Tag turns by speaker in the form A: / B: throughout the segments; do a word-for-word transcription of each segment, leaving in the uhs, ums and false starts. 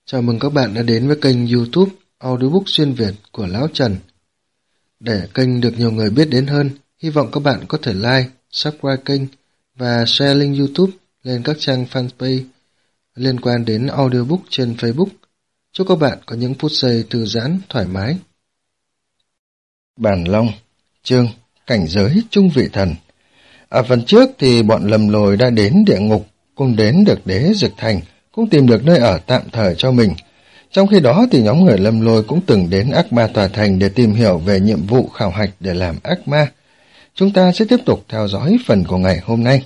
A: Chào mừng các bạn đã đến với kênh YouTube Audiobook xuyên Việt của Lão Trần. Để kênh được nhiều người biết đến hơn, hy vọng các bạn có thể like, subscribe kênh và share link YouTube lên các trang fanpage liên quan đến audiobook trên Facebook. Chúc các bạn có những phút giây thư giãn, thoải mái.
B: Bàn Long, chương Cảnh giới trung vị thần. Ở phần trước thì bọn Lầm Lồi đã đến địa ngục, cùng đến được đế Dực Thành, cũng tìm được nơi ở tạm thời cho mình. Trong khi đó thì nhóm người Lâm Lôi cũng từng đến Ác Ma Tòa Thành để tìm hiểu về nhiệm vụ khảo hạch để làm ác ma. Chúng ta sẽ tiếp tục theo dõi phần của ngày hôm nay.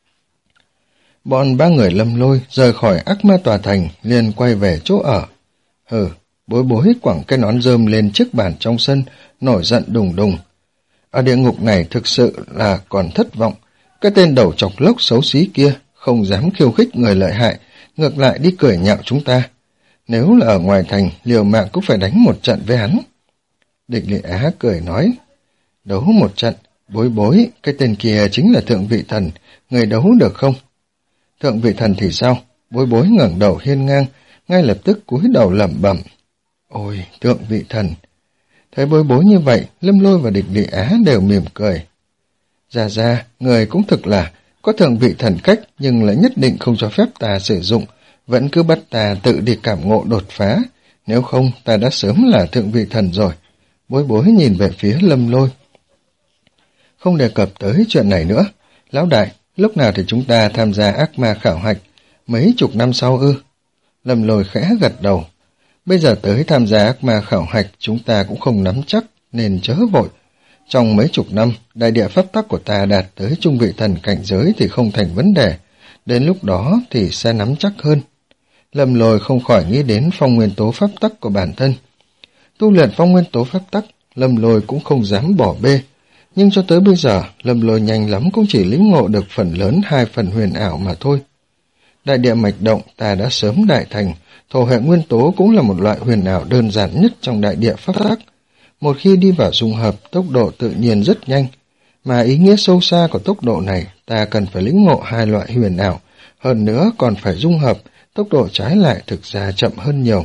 B: Bọn ba người Lâm Lôi rời khỏi Ác Ma Tòa Thành liền quay về chỗ ở. Hừ, Bối Bối quẳng cái nón rơm lên chiếc bàn trong sân, nổi giận đùng đùng. Ở địa ngục này thực sự là còn thất vọng. Cái tên đầu chọc lốc xấu xí kia không dám khiêu khích người lợi hại, ngược lại đi cười nhạo chúng ta. Nếu là ở ngoài thành, liều mạng cũng phải đánh một trận với hắn. Địch Lệ Á cười nói, đấu một trận, Bối Bối, cái tên kia chính là Thượng Vị Thần, người đấu được không? Thượng Vị Thần thì sao? Bối Bối ngẩng đầu hiên ngang, ngay lập tức cúi đầu lẩm bẩm. Ôi, Thượng Vị Thần! Thấy Bối Bối như vậy, Lâm Lôi và Địch Lệ Á đều mỉm cười. Ra ra, người cũng thực là có Thượng Vị Thần cách, nhưng lại nhất định không cho phép ta sử dụng, vẫn cứ bắt ta tự đi cảm ngộ đột phá, nếu không ta đã sớm là Thượng Vị Thần rồi. Bối Bối nhìn về phía Lâm Lôi. Không đề cập tới chuyện này nữa. Lão đại, lúc nào thì chúng ta tham gia ác ma khảo hạch? Mấy chục năm sau ư? Lâm Lôi khẽ gật đầu. Bây giờ tới tham gia ác ma khảo hạch chúng ta cũng không nắm chắc, nên chớ vội. Trong mấy chục năm, đại địa pháp tắc của ta đạt tới trung vị thần cảnh giới thì không thành vấn đề. Đến lúc đó thì sẽ nắm chắc hơn. Lâm Lôi không khỏi nghĩ đến phong nguyên tố pháp tắc của bản thân. Tu luyện phong nguyên tố pháp tắc, Lâm Lôi cũng không dám bỏ bê. Nhưng cho tới bây giờ, Lâm Lôi nhanh lắm cũng chỉ lĩnh ngộ được phần lớn hai phần huyền ảo mà thôi. Đại địa mạch động ta đã sớm đại thành, thổ hệ nguyên tố cũng là một loại huyền ảo đơn giản nhất trong đại địa pháp tắc. Một khi đi vào dung hợp, tốc độ tự nhiên rất nhanh. Mà ý nghĩa sâu xa của tốc độ này, ta cần phải lĩnh ngộ hai loại huyền ảo, hơn nữa còn phải dung hợp, tốc độ trái lại thực ra chậm hơn nhiều.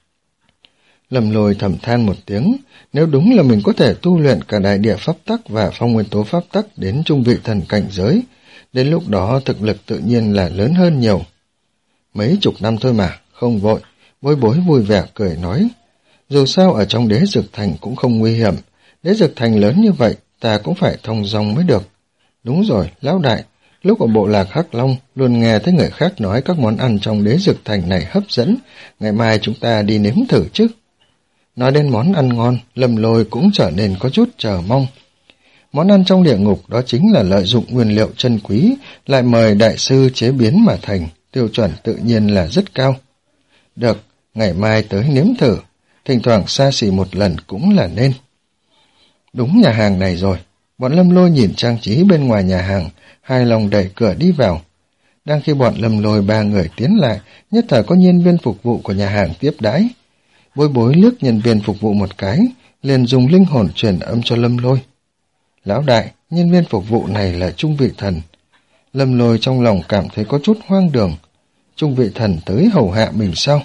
B: Lâm Lôi thầm than một tiếng, nếu đúng là mình có thể tu luyện cả đại địa pháp tắc và phong nguyên tố pháp tắc đến trung vị thần cảnh giới, đến lúc đó thực lực tự nhiên là lớn hơn nhiều. Mấy chục năm thôi mà, không vội, Bối Bối vui vẻ cười nói, dù sao ở trong đế Dực Thành cũng không nguy hiểm, đế Dực Thành lớn như vậy, ta cũng phải thông dong mới được. Đúng rồi, lão đại, lúc ở bộ lạc Hắc Long, luôn nghe thấy người khác nói các món ăn trong đế Dực Thành này hấp dẫn, ngày mai chúng ta đi nếm thử chứ. Nói đến món ăn ngon, Lâm Lôi cũng trở nên có chút chờ mong. Món ăn trong địa ngục đó chính là lợi dụng nguyên liệu chân quý, lại mời đại sư chế biến mà thành, tiêu chuẩn tự nhiên là rất cao. Được, ngày mai tới nếm thử, thỉnh thoảng xa xỉ một lần cũng là nên. Đúng nhà hàng này rồi, bọn Lâm Lôi nhìn trang trí bên ngoài nhà hàng, hài lòng đẩy cửa đi vào. Đang khi bọn Lâm Lôi ba người tiến lại, nhất thời có nhân viên phục vụ của nhà hàng tiếp đãi. Bối Bối liếc nhân viên phục vụ một cái, liền dùng linh hồn truyền âm cho Lâm Lôi. Lão đại, nhân viên phục vụ này là trung vị thần. Lâm Lôi trong lòng cảm thấy có chút hoang đường. Trung vị thần tới hầu hạ mình sao?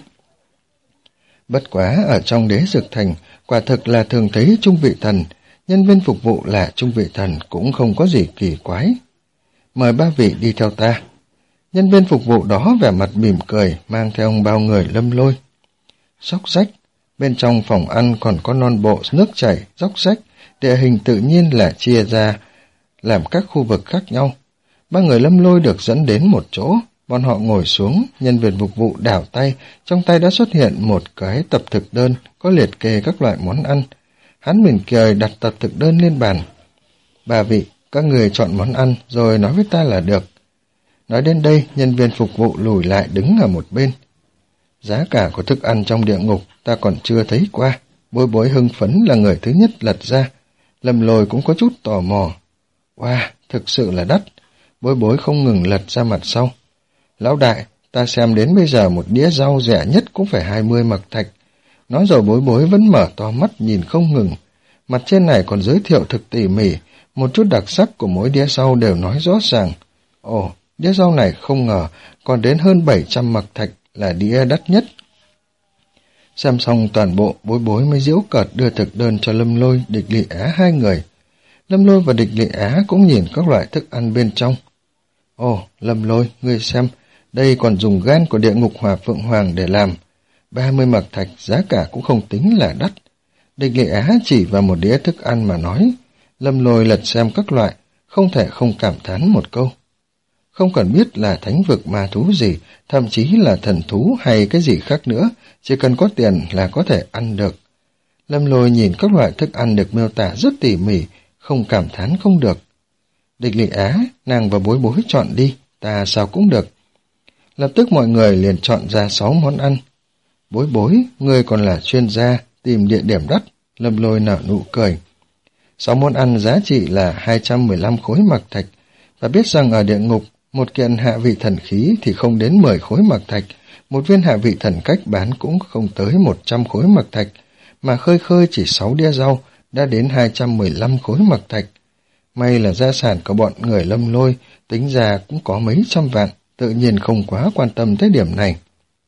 B: Bất quá ở trong đế Dực Thành, quả thực là thường thấy trung vị thần, nhân viên phục vụ là trung vị thần cũng không có gì kỳ quái. Mời ba vị đi theo ta. Nhân viên phục vụ đó vẻ mặt mỉm cười, mang theo bao người Lâm Lôi. Xóc xách, bên trong phòng ăn còn có non bộ nước chảy, dốc xách, địa hình tự nhiên là chia ra làm các khu vực khác nhau. Ba người Lâm Lôi được dẫn đến một chỗ, bọn họ ngồi xuống, nhân viên phục vụ đảo tay, trong tay đã xuất hiện một cái tập thực đơn có liệt kê các loại món ăn. Hắn mỉm cười đặt tập thực đơn lên bàn. Ba vị, các người chọn món ăn rồi nói với ta là được. Nói đến đây, nhân viên phục vụ lùi lại đứng ở một bên. Giá cả của thức ăn trong địa ngục ta còn chưa thấy qua. Bối Bối hưng phấn là người thứ nhất lật ra. Lâm Lôi cũng có chút tò mò. Wow, thực sự là đắt. Bối Bối không ngừng lật ra mặt sau. Lão đại, ta xem đến bây giờ một đĩa rau rẻ nhất cũng phải hai mươi mật thạch. Nói rồi Bối Bối vẫn mở to mắt nhìn không ngừng. Mặt trên này còn giới thiệu thực tỉ mỉ, một chút đặc sắc của mỗi đĩa rau đều nói rõ ràng. Ồ, đĩa rau này không ngờ còn đến hơn bảy trăm mật thạch, là đĩa đắt nhất. Xem xong toàn bộ, Bối Bối mới giễu cợt đưa thực đơn cho Lâm Lôi, Địch Lị Á hai người. Lâm Lôi và Địch Lị Á cũng nhìn các loại thức ăn bên trong. Ồ, Lâm Lôi, ngươi xem, đây còn dùng gan của địa ngục hỏa phượng hoàng để làm. ba mươi mạc thạch, giá cả cũng không tính là đắt. Địch Lị Á chỉ vào một đĩa thức ăn mà nói. Lâm Lôi lật xem các loại, không thể không cảm thán một câu. Không cần biết là thánh vực ma thú gì, thậm chí là thần thú hay cái gì khác nữa, chỉ cần có tiền là có thể ăn được. Lâm Lôi nhìn các loại thức ăn được miêu tả rất tỉ mỉ, không cảm thán không được. Địch Lị Á, nàng và Bối Bối chọn đi, ta sao cũng được. Lập tức mọi người liền chọn ra sáu món ăn. Bối Bối, ngươi còn là chuyên gia, tìm địa điểm đắt. Lâm Lôi nở nụ cười. Sáu món ăn giá trị là hai trăm mười lăm khối mạc thạch, và biết rằng ở địa ngục, một kiện hạ vị thần khí thì không đến mười khối mạc thạch, một viên hạ vị thần cách bán cũng không tới một trăm khối mạc thạch, mà khơi khơi chỉ sáu đĩa rau đã đến hai trăm mười lăm khối mạc thạch. May là gia sản của bọn người Lâm Lôi, tính ra cũng có mấy trăm vạn, tự nhiên không quá quan tâm tới điểm này.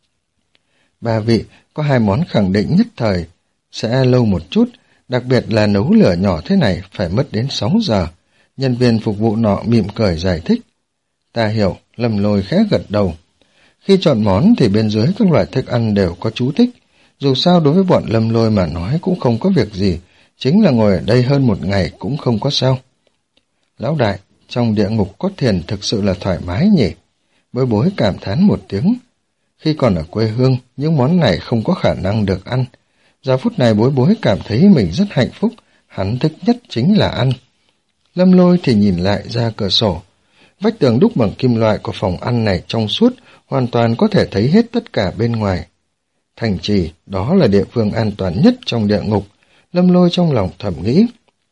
B: Ba vị, có hai món khẳng định nhất thời, sẽ lâu một chút, đặc biệt là nấu lửa nhỏ thế này phải mất đến sáu giờ. Nhân viên phục vụ nọ mỉm cười giải thích. Ta hiểu, Lâm Lôi khẽ gật đầu. Khi chọn món thì bên dưới các loại thức ăn đều có chú thích. Dù sao đối với bọn Lâm Lôi mà nói cũng không có việc gì, chính là ngồi ở đây hơn một ngày cũng không có sao. Lão đại, trong địa ngục có thiền thực sự là thoải mái nhỉ? Bối Bối cảm thán một tiếng. Khi còn ở quê hương, những món này không có khả năng được ăn. Giờ phút này Bối Bối cảm thấy mình rất hạnh phúc, hắn thích nhất chính là ăn. Lâm Lôi thì nhìn lại ra cửa sổ. Vách tường đúc bằng kim loại của phòng ăn này trong suốt, hoàn toàn có thể thấy hết tất cả bên ngoài. Thành trì, đó là địa phương an toàn nhất trong địa ngục. Lâm Lôi trong lòng thầm nghĩ.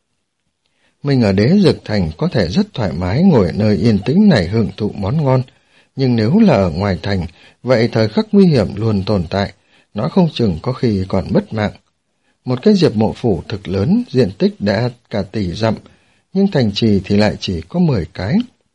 B: Mình ở Đế Dực Thành có thể rất thoải mái ngồi ở nơi yên tĩnh này hưởng thụ món ngon, nhưng nếu là ở ngoài thành, vậy thời khắc nguy hiểm luôn tồn tại, nó không chừng có khi còn mất mạng. Một cái diệp mộ phủ thực lớn, diện tích đã cả tỷ dặm, nhưng thành trì thì lại chỉ có mười cái.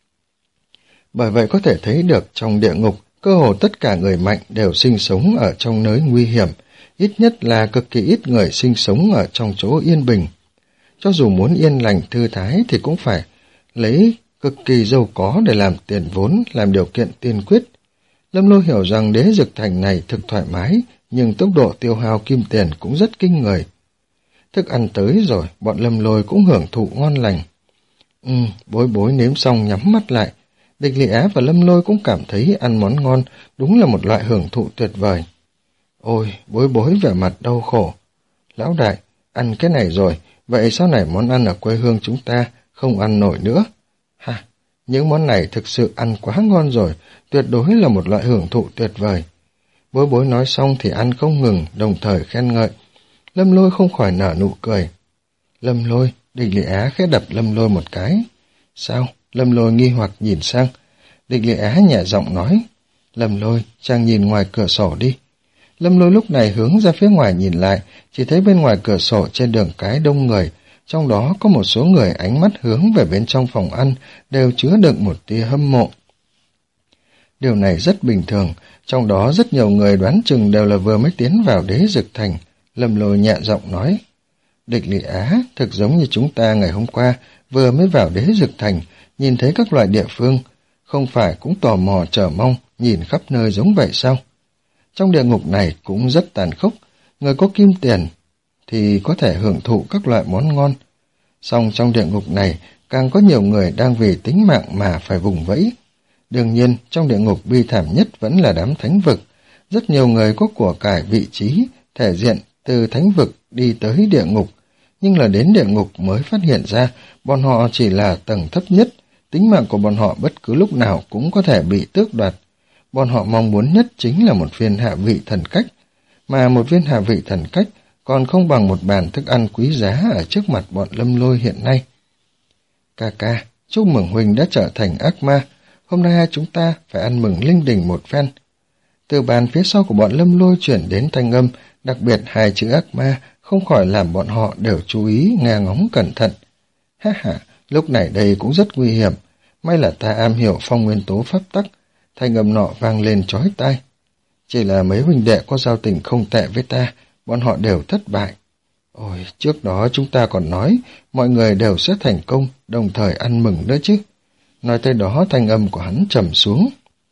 B: Bởi vậy có thể thấy được trong địa ngục, cơ hồ tất cả người mạnh đều sinh sống ở trong nơi nguy hiểm, ít nhất là cực kỳ ít người sinh sống ở trong chỗ yên bình. Cho dù muốn yên lành thư thái thì cũng phải lấy cực kỳ giàu có để làm tiền vốn, làm điều kiện tiên quyết. Lâm Lôi hiểu rằng Đế Dực Thành này thực thoải mái, nhưng tốc độ tiêu hao kim tiền cũng rất kinh người. Thức ăn tới rồi, bọn Lâm Lôi cũng hưởng thụ ngon lành. Ừ, Bối Bối nếm xong nhắm mắt lại. Địch Lị Á và Lâm Lôi cũng cảm thấy ăn món ngon, đúng là một loại hưởng thụ tuyệt vời. Ôi, Bối Bối vẻ mặt đau khổ. Lão đại, ăn cái này rồi, vậy sau này món ăn ở quê hương chúng ta không ăn nổi nữa. Ha, những món này thực sự ăn quá ngon rồi, tuyệt đối là một loại hưởng thụ tuyệt vời. Bối Bối nói xong thì ăn không ngừng, đồng thời khen ngợi. Lâm Lôi không khỏi nở nụ cười. Lâm Lôi, Địch Lị Á khẽ đập Lâm Lôi một cái. Sao? Lâm Lôi nghi hoặc nhìn sang. Địch Lị Á nhẹ giọng nói. Lâm Lôi, chàng nhìn ngoài cửa sổ đi. Lâm Lôi lúc này hướng ra phía ngoài nhìn lại, chỉ thấy bên ngoài cửa sổ trên đường cái đông người, trong đó có một số người ánh mắt hướng về bên trong phòng ăn, đều chứa đựng một tia hâm mộ. Điều này rất bình thường, trong đó rất nhiều người đoán chừng đều là vừa mới tiến vào Đế Dực Thành. Lâm Lôi nhẹ giọng nói. Địch Lị Á, thực giống như chúng ta ngày hôm qua, vừa mới vào Đế Dực Thành, nhìn thấy các loại địa phương, không phải cũng tò mò chờ mong, nhìn khắp nơi giống vậy sao? Trong địa ngục này cũng rất tàn khốc, người có kim tiền thì có thể hưởng thụ các loại món ngon. Song trong địa ngục này càng có nhiều người đang vì tính mạng mà phải vùng vẫy. Đương nhiên, trong địa ngục bi thảm nhất vẫn là đám thánh vực. Rất nhiều người có của cải vị trí, thể diện từ thánh vực đi tới địa ngục, nhưng là đến địa ngục mới phát hiện ra bọn họ chỉ là tầng thấp nhất, tính mạng của bọn họ bất cứ lúc nào cũng có thể bị tước đoạt. Bọn họ mong muốn nhất chính là một viên hạ vị thần cách, mà một viên hạ vị thần cách còn không bằng một bàn thức ăn quý giá ở trước mặt bọn Lâm Lôi hiện nay. Ca ca, chúc mừng huynh đã trở thành ác ma, hôm nay chúng ta phải ăn mừng linh đình một phen. Từ bàn phía sau của bọn Lâm Lôi chuyển đến thanh âm, đặc biệt hai chữ ác ma không khỏi làm bọn họ đều chú ý nghe ngóng cẩn thận. Ha ha, lúc này đây cũng rất nguy hiểm, may là ta am hiểu phong nguyên tố pháp tắc. Thanh âm nọ vang lên chói tai. Chỉ là mấy huynh đệ có giao tình không tệ với ta, bọn họ đều thất bại. Ôi, trước đó chúng ta còn nói mọi người đều sẽ thành công, đồng thời ăn mừng đó chứ. Nói tới đó thanh âm của hắn trầm xuống.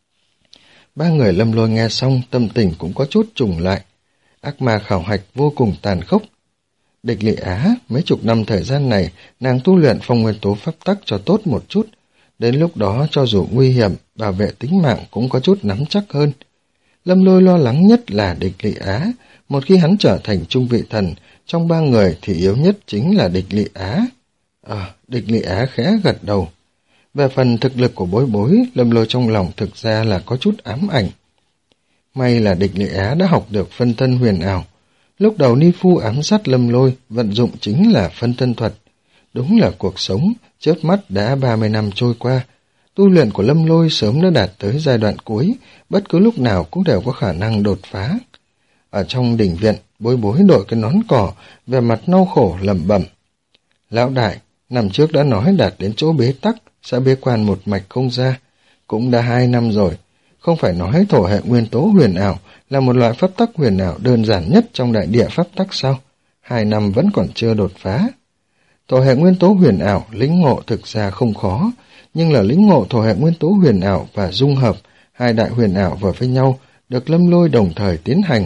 B: Ba người Lâm Lôi nghe xong tâm tình cũng có chút trùng lại. Ác ma khảo hạch vô cùng tàn khốc. Địch Lệ Á, mấy chục năm thời gian này, nàng tu luyện phong nguyên tố pháp tắc cho tốt một chút. Đến lúc đó cho dù nguy hiểm, bảo vệ tính mạng cũng có chút nắm chắc hơn. Lâm Lôi lo lắng nhất là Địch Lệ Á. Một khi hắn trở thành trung vị thần, trong ba người thì yếu nhất chính là Địch Lệ Á. À, Địch Lệ Á khẽ gật đầu. Về phần thực lực của Bối Bối, Lâm Lôi trong lòng thực ra là có chút ám ảnh. May là Địch Lệ Á đã học được phân thân huyền ảo. Lúc đầu Ni Phu ám sát Lâm Lôi, vận dụng chính là phân thân thuật. Đúng là cuộc sống, chớp mắt đã ba mươi năm trôi qua. Tu luyện của Lâm Lôi sớm đã đạt tới giai đoạn cuối, bất cứ lúc nào cũng đều có khả năng đột phá. Ở trong đình viện, Bối Bối đội cái nón cỏ, về mặt đau khổ lẩm bẩm. Lão đại, năm trước đã nói đạt đến chỗ bế tắc, sẽ bế quan một mạch không ra. Cũng đã hai năm rồi, không phải nói thổ hệ nguyên tố huyền ảo là một loại pháp tắc huyền ảo đơn giản nhất trong đại địa pháp tắc sao? Hai năm vẫn còn chưa đột phá. Thổ hệ nguyên tố huyền ảo, lĩnh ngộ thực ra không khó, nhưng là lĩnh ngộ thổ hệ nguyên tố huyền ảo và dung hợp hai đại huyền ảo vào với nhau, được Lâm Lôi đồng thời tiến hành.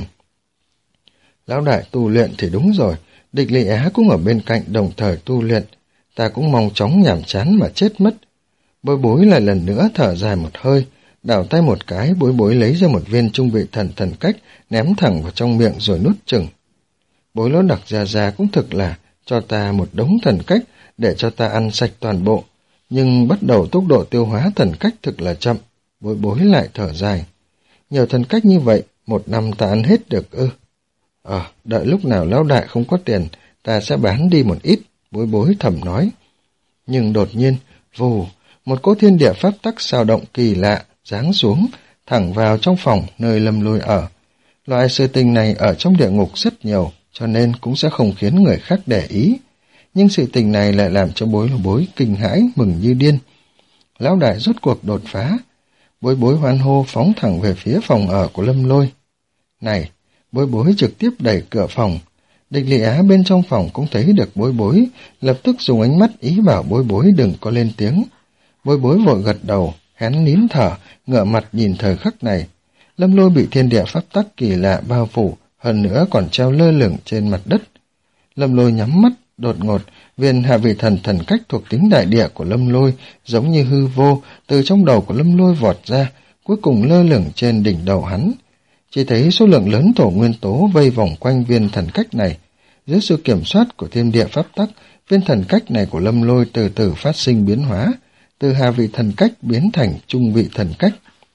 B: Lão đại tu luyện thì đúng rồi, Địch Lệ Á cũng ở bên cạnh đồng thời tu luyện, ta cũng mong chóng nhàm chán mà chết mất. Bối Bối lại lần nữa thở dài một hơi, đảo tay một cái, Bối Bối lấy ra một viên trung vị thần thần cách, ném thẳng vào trong miệng rồi nuốt chừng. Bối Lỗ Đặc ra ra cũng thực là cho ta một đống thần cách để cho ta ăn sạch toàn bộ, nhưng bắt đầu tốc độ tiêu hóa thần cách thực là chậm. Bối Bối lại thở dài. Nhiều thần cách như vậy, một năm ta ăn hết được ư? Ờ, đợi lúc nào lão đại không có tiền, ta sẽ bán đi một ít, Bối Bối thầm nói. Nhưng đột nhiên, vù, một cỗ thiên địa pháp tắc sao động kỳ lạ, giáng xuống, thẳng vào trong phòng nơi Lâm Lôi ở. Loại sự tình này ở trong địa ngục rất nhiều, cho nên cũng sẽ không khiến người khác để ý. Nhưng sự tình này lại làm cho Bối Bối kinh hãi, mừng như điên. Lão đại rốt cuộc đột phá. Bối Bối hoan hô phóng thẳng về phía phòng ở của Lâm Lôi. Này, Bối Bối trực tiếp đẩy cửa phòng. Địch Lệ Á bên trong phòng cũng thấy được Bối Bối, lập tức dùng ánh mắt ý bảo Bối Bối đừng có lên tiếng. Bối Bối vội gật đầu, hén nín thở, ngửa mặt nhìn thời khắc này. Lâm Lôi bị thiên địa pháp tắc kỳ lạ bao phủ, hơn nữa còn treo lơ lửng trên mặt đất. Lâm Lôi nhắm mắt, đột ngột, viên hạ vị thần thần cách thuộc tính đại địa của Lâm Lôi, giống như hư vô, từ trong đầu của Lâm Lôi vọt ra, cuối cùng lơ lửng trên đỉnh đầu hắn. Chỉ thấy số lượng lớn thổ nguyên tố vây vòng quanh viên thần cách này. Dưới sự kiểm soát của thiên địa pháp tắc, viên thần cách này của Lâm Lôi từ từ phát sinh biến hóa, từ hạ vị thần cách biến thành trung vị thần cách.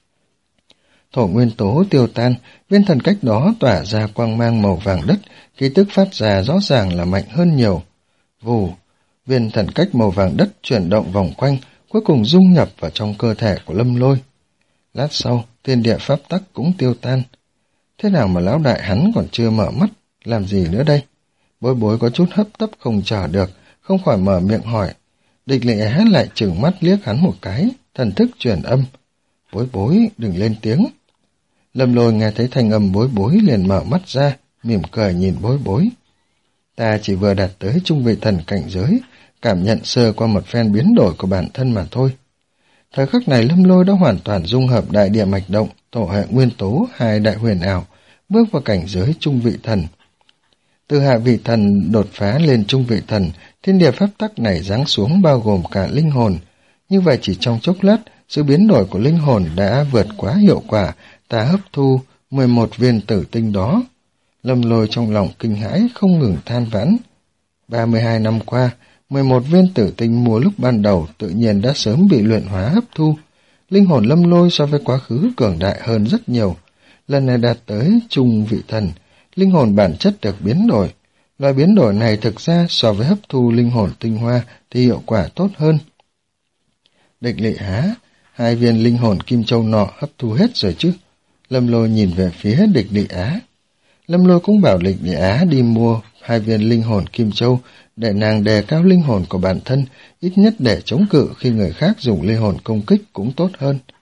B: Thổ nguyên tố tiêu tan, viên thần cách đó tỏa ra quang mang màu vàng đất, khí tức phát ra rõ ràng là mạnh hơn nhiều. Vù, viên thần cách màu vàng đất chuyển động vòng quanh, cuối cùng dung nhập vào trong cơ thể của Lâm Lôi. Lát sau, thiên địa pháp tắc cũng tiêu tan. Thế nào mà lão đại hắn còn chưa mở mắt, làm gì nữa đây? Bối Bối có chút hấp tấp không chờ được, không khỏi mở miệng hỏi. Địch Lệ Á lại trừng mắt liếc hắn một cái, thần thức truyền âm. Bối Bối, đừng lên tiếng. Lâm Lôi nghe thấy thanh âm Bối Bối liền mở mắt ra, mỉm cười nhìn Bối Bối. Ta chỉ vừa đạt tới trung vị thần cảnh giới, cảm nhận sơ qua một phen biến đổi của bản thân mà thôi. Thời khắc này Lâm Lôi đã hoàn toàn dung hợp đại địa mạch động, thổ hệ nguyên tố, hai đại huyền ảo, bước vào cảnh giới trung vị thần. Từ hạ vị thần đột phá lên trung vị thần, thiên địa pháp tắc này giáng xuống bao gồm cả linh hồn. Như vậy chỉ trong chốc lát, sự biến đổi của linh hồn đã vượt quá hiệu quả, ta hấp thu mười một viên tử tinh đó. Lâm Lôi trong lòng kinh hãi không ngừng than vãn. ba mươi hai năm qua, mười một viên tử tinh mua lúc ban đầu tự nhiên đã sớm bị luyện hóa hấp thu. Linh hồn Lâm Lôi so với quá khứ cường đại hơn rất nhiều. Lần này đạt tới trung vị thần, linh hồn bản chất được biến đổi. Loại biến đổi này thực ra so với hấp thu linh hồn tinh hoa thì hiệu quả tốt hơn. Địch Lệ Á, hai viên linh hồn kim châu nọ hấp thu hết rồi chứ? Lâm Lôi nhìn về phía Địch Lệ Á. Lâm Lôi cũng bảo Địch Lệ Á đi mua hai viên linh hồn kim châu để nàng đề cao linh hồn của bản thân, ít nhất để chống cự khi người khác dùng linh hồn công kích cũng tốt hơn.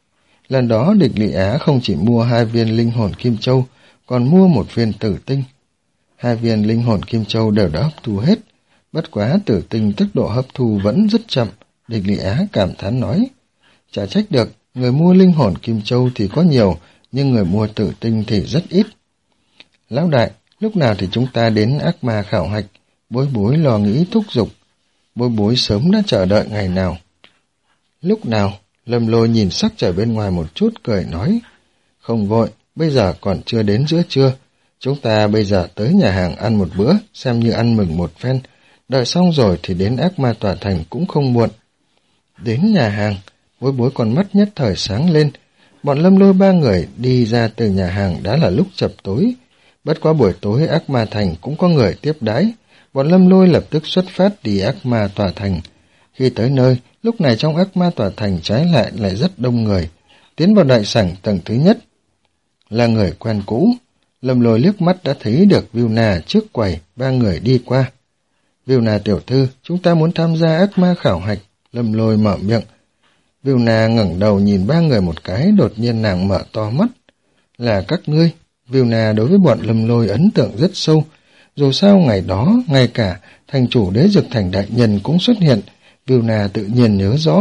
B: Lần đó địch Lị Á không chỉ mua hai viên linh hồn kim châu, còn mua một viên tử tinh. Hai viên linh hồn kim châu đều đã hấp thu hết, bất quá tử tinh tốc độ hấp thu vẫn rất chậm. Địch Lị Á cảm thán nói, chả trách được, người mua linh hồn kim châu thì có nhiều, nhưng người mua tử tinh thì rất ít. Lão đại, lúc nào thì chúng ta đến ác ma khảo hạch? Bối bối lo nghĩ thúc giục. Bối bối sớm đã chờ đợi ngày nào. Lúc nào? Lâm Lôi nhìn sắc trời bên ngoài một chút cười nói, không vội, bây giờ còn chưa đến giữa trưa. Chúng ta bây giờ tới nhà hàng ăn một bữa, xem như ăn mừng một phen. Đợi xong rồi thì đến ác ma tòa thành cũng không muộn. Đến nhà hàng, bối bối con mắt nhất thời sáng lên. Bọn Lâm Lôi ba người đi ra từ nhà hàng đã là lúc chập tối. Bất quá buổi tối ác ma thành cũng có người tiếp đãi. Bọn Lâm Lôi lập tức xuất phát đi ác ma tòa thành. Khi tới nơi, lúc này trong ác ma tòa thành trái lại lại rất đông người. Tiến vào đại sảnh tầng thứ nhất là người quen cũ. Lâm Lôi liếc mắt đã thấy được Vilna trước quầy, ba người đi qua. Vilna tiểu thư, chúng ta muốn tham gia ác ma khảo hạch. Lâm Lôi mở miệng. Vilna ngẩng đầu nhìn ba người một cái, đột nhiên nàng mở to mắt. Là các ngươi. Vilna đối với bọn Lâm Lôi ấn tượng rất sâu. Dù sao ngày đó, ngay cả thành chủ Đế Dực Thành đại nhân cũng xuất hiện. Vilna tự nhiên nhớ rõ.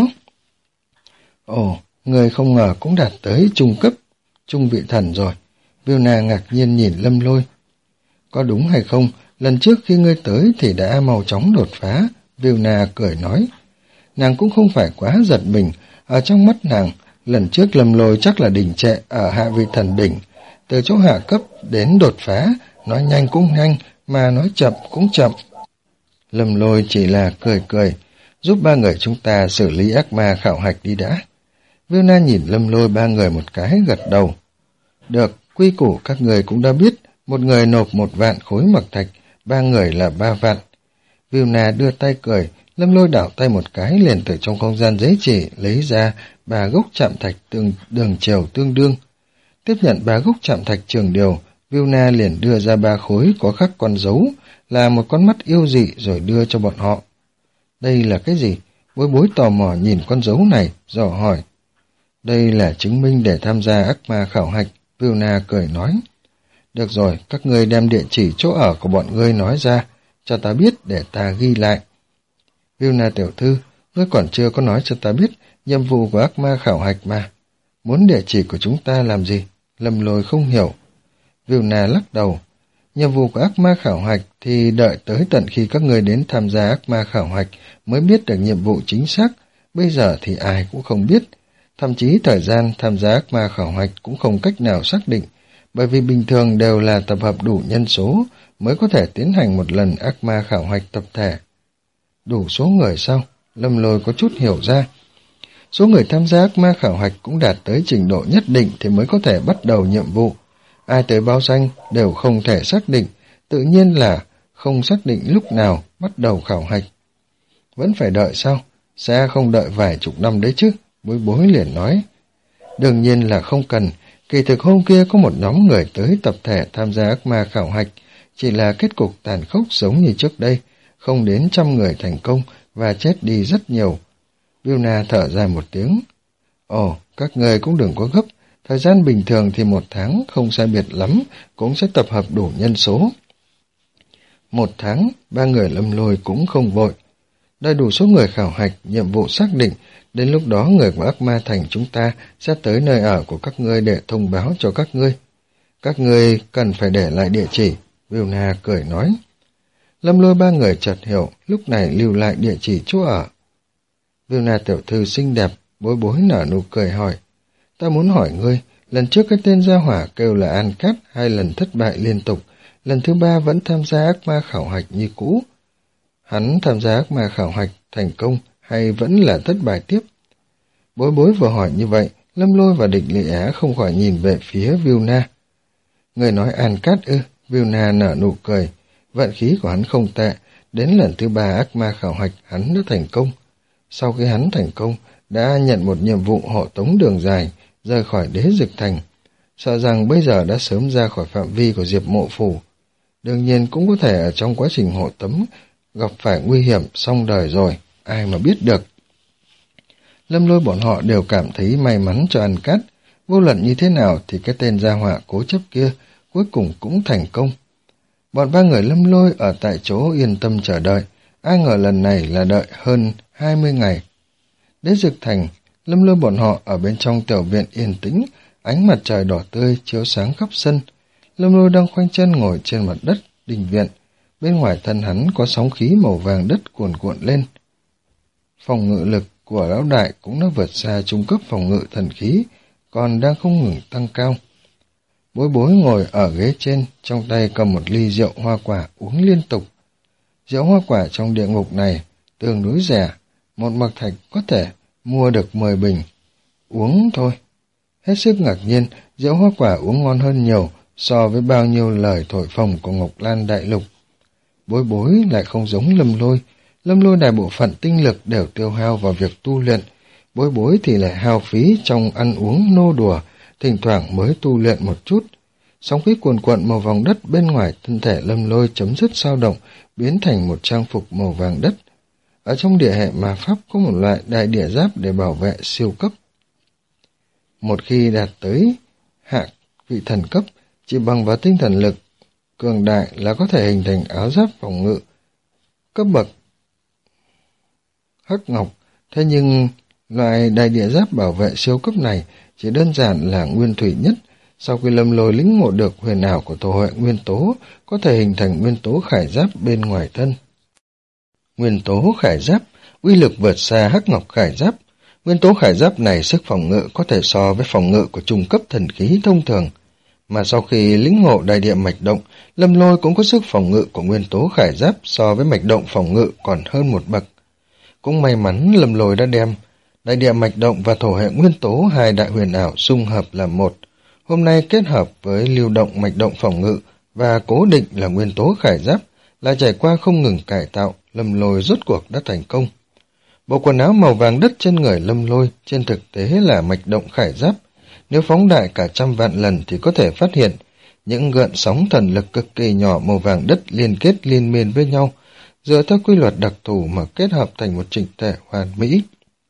B: Ồ, người không ngờ cũng đạt tới trung cấp, trung vị thần rồi. Vilna ngạc nhiên nhìn Lâm Lôi. Có đúng hay không, lần trước khi ngươi tới thì đã mau chóng đột phá. Vilna cười nói. Nàng cũng không phải quá giật mình. Ở trong mắt nàng, lần trước Lâm Lôi chắc là đỉnh trệ ở hạ vị thần đỉnh. Từ chỗ hạ cấp đến đột phá, nói nhanh cũng nhanh, mà nói chậm cũng chậm. Lâm Lôi chỉ là cười cười, giúp ba người chúng ta xử lý ác ma khảo hạch đi đã. Vilna nhìn Lâm Lôi ba người một cái gật đầu. Được, quy củ các người cũng đã biết, một người nộp một vạn khối mặc thạch, ba người là ba vạn. Vilna đưa tay cười, Lâm Lôi đảo tay một cái liền từ trong không gian giấy chỉ lấy ra ba gốc chạm thạch tương đường chiều tương đương. Tiếp nhận ba gốc chạm thạch trường điều, Vilna liền đưa ra ba khối có khắc con dấu, là một con mắt yêu dị rồi đưa cho bọn họ. Đây là cái gì? Bối bối tò mò nhìn con dấu này, dò hỏi. Đây là chứng minh để tham gia ác ma khảo hạch, Vilna cười nói. Được rồi, các ngươi đem địa chỉ chỗ ở của bọn ngươi nói ra, cho ta biết để ta ghi lại. Vilna tiểu thư, ngươi còn chưa có nói cho ta biết nhiệm vụ của ác ma khảo hạch mà. Muốn địa chỉ của chúng ta làm gì? Lâm Lôi không hiểu. Vilna lắc đầu. Nhiệm vụ của ác ma khảo hạch thì đợi tới tận khi các người đến tham gia ác ma khảo hạch mới biết được nhiệm vụ chính xác. Bây giờ thì ai cũng không biết. Thậm chí thời gian tham gia ác ma khảo hạch cũng không cách nào xác định, bởi vì bình thường đều là tập hợp đủ nhân số mới có thể tiến hành một lần ác ma khảo hạch tập thể. Đủ số người sao? Lâm Lôi có chút hiểu ra. Số người tham gia ác ma khảo hạch cũng đạt tới trình độ nhất định thì mới có thể bắt đầu nhiệm vụ. Ai tới báo danh đều không thể xác định, tự nhiên là không xác định lúc nào bắt đầu khảo hạch. Vẫn phải đợi sao? Sẽ không đợi vài chục năm đấy chứ, Bối Bối liền nói. Đương nhiên là không cần, kỳ thực hôm kia có một nhóm người tới tập thể tham gia ác ma khảo hạch, chỉ là kết cục tàn khốc giống như trước đây, không đến trăm người thành công và chết đi rất nhiều. Vilna thở dài một tiếng. Ồ, các người cũng đừng có gấp, thời gian bình thường thì một tháng không sai biệt lắm, cũng sẽ tập hợp đủ nhân số. Một tháng, ba người Lâm Lôi cũng không vội. Đợi đủ số người khảo hạch, nhiệm vụ xác định, đến lúc đó người của ác ma thành chúng ta sẽ tới nơi ở của các ngươi để thông báo cho các ngươi. Các ngươi cần phải để lại địa chỉ, Vilna cười nói. Lâm Lôi ba người chợt hiểu, lúc này lưu lại địa chỉ chỗ ở. Vilna tiểu thư xinh đẹp, Bối Bối nở nụ cười hỏi. Ta muốn hỏi ngươi, lần trước cái tên gia hỏa kêu là An Cát hai lần thất bại liên tục, lần thứ ba vẫn tham gia ác ma khảo hạch như cũ. Hắn tham gia ác ma khảo hạch thành công hay vẫn là thất bại tiếp? Bối Bối vừa hỏi như vậy, Lâm Lôi và Địch Lị Á không khỏi nhìn về phía Vilna. Người nói An Cát ư? Vilna nở nụ cười. Vận khí của hắn không tệ, đến lần thứ ba ác ma khảo hạch hắn đã thành công. Sau khi hắn thành công, đã nhận một nhiệm vụ hộ tống đường dài, rời khỏi Đế Dực Thành. Sợ rằng bây giờ đã sớm ra khỏi phạm vi của Diệp Mộ Phủ. Đương nhiên cũng có thể ở trong quá trình hộ tống gặp phải nguy hiểm xong đời rồi, ai mà biết được. Lâm Lôi bọn họ đều cảm thấy may mắn cho An Cát. Vô luận như thế nào thì cái tên gia họa cố chấp kia cuối cùng cũng thành công. Bọn ba người Lâm Lôi ở tại chỗ yên tâm chờ đợi, ai ngờ lần này là đợi hơn hai mươi ngày. Đế Dực Thành, Lâm Lôi bọn họ ở bên trong tiểu viện yên tĩnh, ánh mặt trời đỏ tươi chiếu sáng khắp sân. Lâm Lôi đang khoanh chân ngồi trên mặt đất đình viện, bên ngoài thân hắn có sóng khí màu vàng đất cuồn cuộn lên. Phòng ngự lực của lão đại cũng đã vượt xa trung cấp phòng ngự thần khí, còn đang không ngừng tăng cao. Bối Bối ngồi ở ghế trên, trong tay cầm một ly rượu hoa quả uống liên tục. Rượu hoa quả trong địa ngục này tương đối rẻ, một mặc thạch có thể mua được mười bình. Uống thôi. Hết sức ngạc nhiên, rượu hoa quả uống ngon hơn nhiều so với bao nhiêu lời thổi phồng của Ngọc Lan Đại Lục. Bối Bối lại không giống Lâm Lôi. Lâm Lôi đại bộ phận tinh lực đều tiêu hao vào việc tu luyện, Bối Bối thì lại hao phí trong ăn uống nô đùa, thỉnh thoảng mới tu luyện một chút. Sóng khí cuồn cuộn màu vàng đất bên ngoài thân thể Lâm Lôi chấm dứt dao động, biến thành một trang phục màu vàng đất. Ở trong địa hệ ma pháp có một loại đại địa giáp để bảo vệ siêu cấp. Một khi đạt tới hạ vị thần cấp, chỉ bằng vào tinh thần lực cường đại là có thể hình thành áo giáp phòng ngự cấp bậc hắc ngọc. Thế nhưng loại đại địa giáp bảo vệ siêu cấp này chỉ đơn giản là nguyên thủy nhất. Sau khi Lâm Lôi lĩnh ngộ được huyền ảo của thổ hệ nguyên tố, có thể hình thành nguyên tố khải giáp bên ngoài thân. Nguyên tố khải giáp uy lực vượt xa hắc ngọc khải giáp. Nguyên tố khải giáp này sức phòng ngự có thể so với phòng ngự của trung cấp thần khí thông thường. Mà sau khi lĩnh ngộ đại địa mạch động, Lâm Lôi cũng có sức phòng ngự của nguyên tố khải giáp so với mạch động phòng ngự còn hơn một bậc. Cũng may mắn Lâm Lôi đã đem đại địa mạch động và thổ hệ nguyên tố hai đại huyền ảo xung hợp làm một. Hôm nay kết hợp với lưu động mạch động phòng ngự và cố định là nguyên tố khải giáp, là trải qua không ngừng cải tạo, Lâm Lôi rốt cuộc đã thành công. Bộ quần áo màu vàng đất trên người Lâm Lôi trên thực tế là mạch động khải giáp. Nếu phóng đại cả trăm vạn lần thì có thể phát hiện những gợn sóng thần lực cực kỳ nhỏ màu vàng đất liên kết liên miên với nhau, dựa theo quy luật đặc thù mà kết hợp thành một chỉnh thể hoàn mỹ.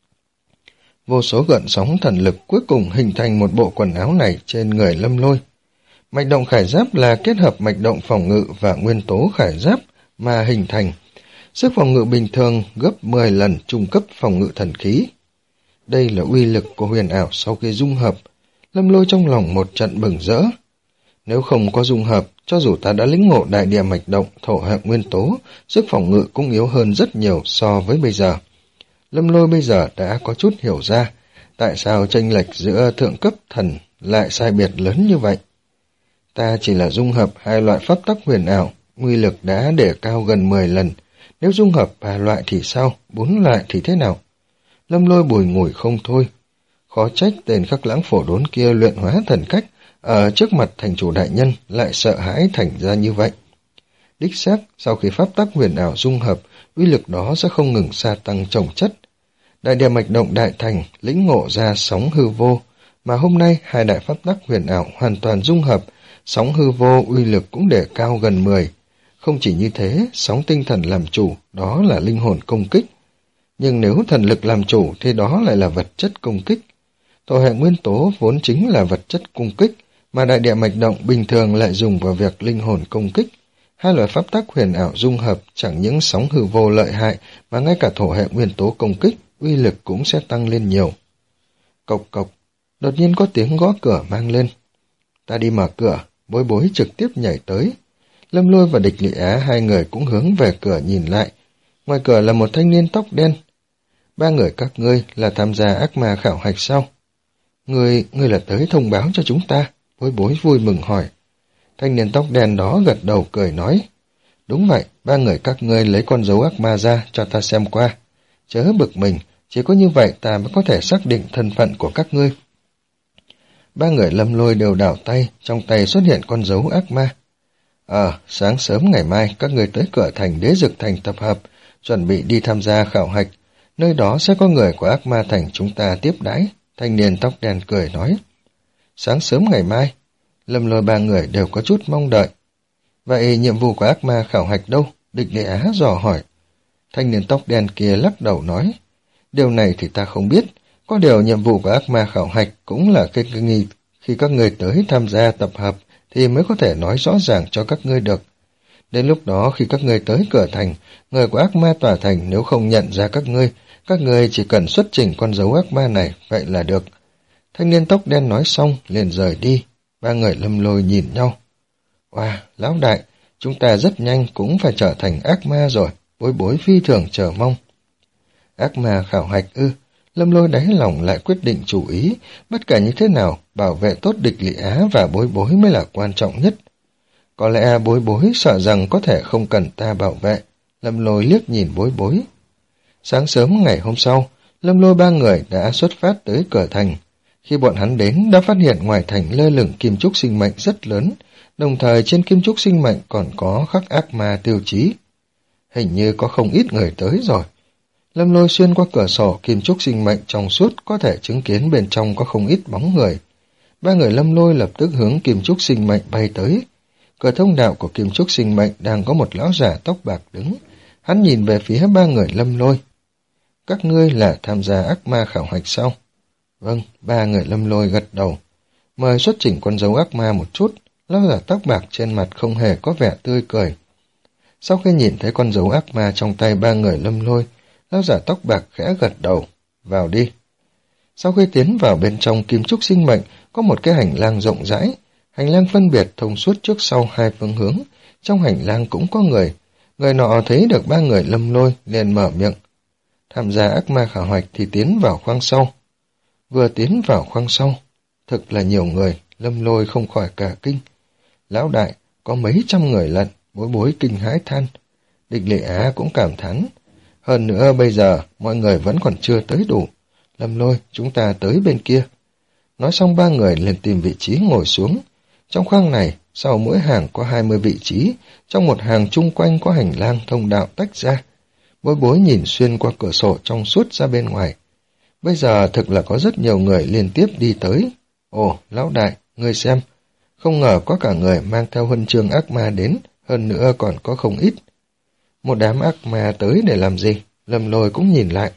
B: Vô số gợn sóng thần lực cuối cùng hình thành một bộ quần áo này trên người Lâm Lôi. Mạch động khải giáp là kết hợp mạch động phòng ngự và nguyên tố khải giáp mà hình thành. Sức phòng ngự bình thường gấp mười lần trung cấp phòng ngự thần khí. Đây là uy lực của huyền ảo sau khi dung hợp. Lâm Lôi trong lòng một trận bừng rỡ. Nếu không có dung hợp, cho dù ta đã lĩnh ngộ đại địa mạch động thổ hệ nguyên tố, sức phòng ngự cũng yếu hơn rất nhiều so với bây giờ. Lâm Lôi bây giờ đã có chút hiểu ra tại sao chênh lệch giữa thượng cấp thần lại sai biệt lớn như vậy. Ta chỉ là dung hợp hai loại pháp tắc huyền ảo, uy lực đã để cao gần mười lần. Nếu dung hợp ba loại thì sao, bốn loại thì thế nào? Lâm Lôi bùi ngùi không thôi. Khó trách tên khắc lãng phổ đốn kia luyện hóa thần cách, ở trước mặt thành chủ đại nhân lại sợ hãi thành ra như vậy. Đích xác, sau khi pháp tắc huyền ảo dung hợp, uy lực đó sẽ không ngừng gia tăng chồng chất. Đại địa mạch động đại thành, lĩnh ngộ ra sóng hư vô, mà hôm nay hai đại pháp tắc huyền ảo hoàn toàn dung hợp, sóng hư vô uy lực cũng để cao gần mười. Không chỉ như thế, sóng tinh thần làm chủ, đó là linh hồn công kích. Nhưng nếu thần lực làm chủ thì đó lại là vật chất công kích. Thổ hệ nguyên tố vốn chính là vật chất công kích, mà đại địa mạch động bình thường lại dùng vào việc linh hồn công kích. Hai loại pháp tắc huyền ảo dung hợp chẳng những sóng hư vô lợi hại, mà ngay cả thổ hệ nguyên tố công kích, uy lực cũng sẽ tăng lên nhiều. Cộc cộc, đột nhiên có tiếng gõ cửa mang lên. Ta đi mở cửa, Bối Bối trực tiếp nhảy tới. Lâm Lôi và Địch Lị Á hai người cũng hướng về cửa nhìn lại. Ngoài cửa là một thanh niên tóc đen. Ba người các ngươi là tham gia ác ma khảo hạch sao? Ngươi, ngươi là tới thông báo cho chúng ta. Bối Bối vui mừng hỏi. Thanh niên tóc đen đó gật đầu cười nói. Đúng vậy, ba người các ngươi lấy con dấu ác ma ra cho ta xem qua. Chớ bực mình, chỉ có như vậy ta mới có thể xác định thân phận của các ngươi. Ba người Lâm Lôi đều đảo tay, trong tay xuất hiện con dấu ác ma. Ờ, à, sáng sớm ngày mai các người tới cửa thành Đế Dực Thành tập hợp, chuẩn bị đi tham gia khảo hạch. Nơi đó sẽ có người của ác ma thành chúng ta tiếp đãi. Thanh niên tóc đen cười nói. Sáng sớm ngày mai, Lâm Lôi ba người đều có chút mong đợi. Vậy nhiệm vụ của ác ma khảo hạch đâu? Địch Lệ Á dò hỏi. Thanh niên tóc đen kia lắc đầu nói. Điều này thì ta không biết, Có điều nhiệm vụ của ác ma khảo hạch cũng là cái nghi khi các ngươi tới tham gia tập hợp thì mới có thể nói rõ ràng cho các ngươi được. Đến lúc đó khi các ngươi tới cửa thành, người của ác ma tòa thành nếu không nhận ra các ngươi, các ngươi chỉ cần xuất trình con dấu ác ma này, vậy là được. Thanh niên tóc đen nói xong, liền rời đi. Ba người Lâm Lôi nhìn nhau. Wow, lão đại, chúng ta rất nhanh cũng phải trở thành ác ma rồi, Bối Bối phi thường chờ mong. Ác ma khảo hạch ư, Lâm Lôi đáy lòng lại quyết định chủ ý, bất kể như thế nào, bảo vệ tốt Địch Lị Á và Bối Bối mới là quan trọng nhất. Có lẽ Bối Bối sợ rằng có thể không cần ta bảo vệ. Lâm Lôi liếc nhìn Bối Bối. Sáng sớm ngày hôm sau, Lâm Lôi ba người đã xuất phát tới cửa thành. Khi bọn hắn đến, đã phát hiện ngoài thành lơ lửng kim trúc sinh mệnh rất lớn, đồng thời trên kim trúc sinh mệnh còn có khắc ác ma tiêu chí. Hình như có không ít người tới rồi. Lâm Lôi xuyên qua cửa sổ kim trúc sinh mệnh trong suốt có thể chứng kiến bên trong có không ít bóng người. Ba người Lâm Lôi lập tức hướng kim trúc sinh mệnh bay tới. Cửa thông đạo của kim trúc sinh mệnh đang có một lão giả tóc bạc đứng. Hắn nhìn về phía ba người Lâm Lôi. Các ngươi là tham gia ác ma khảo hạch sao? Vâng, ba người Lâm Lôi gật đầu. Mời xuất chỉnh con dấu ác ma một chút. Lão giả tóc bạc trên mặt không hề có vẻ tươi cười. Sau khi nhìn thấy con dấu ác ma trong tay ba người Lâm Lôi, lão giả tóc bạc khẽ gật đầu. Vào đi. Sau khi tiến vào bên trong kim trúc sinh mệnh, có một cái hành lang rộng rãi. Hành lang phân biệt thông suốt trước sau hai phương hướng. Trong hành lang cũng có người. Người nọ thấy được ba người Lâm Lôi liền mở miệng. Tham gia ác ma khảo hạch thì tiến vào khoang sau. Vừa tiến vào khoang sau, thực là nhiều người, Lâm Lôi không khỏi cả kinh. Lão đại, có mấy trăm người lận, Bối Bối kinh hãi than. Địch Lệ Á cũng cảm thán. Hơn nữa bây giờ, mọi người vẫn còn chưa tới đủ. Lâm Lôi, chúng ta tới bên kia. Nói xong ba người liền tìm vị trí ngồi xuống. Trong khoang này, sau mỗi hàng có hai mươi vị trí, trong một hàng chung quanh có hành lang thông đạo tách ra. Bối Bối nhìn xuyên qua cửa sổ trong suốt ra bên ngoài. Bây giờ thực là có rất nhiều người liên tiếp đi tới. Ồ, lão đại, ngươi xem. Không ngờ có cả người mang theo huân chương ác ma đến, hơn nữa còn có không ít. Một đám ác ma tới để làm gì? Lâm Lôi cũng nhìn lại.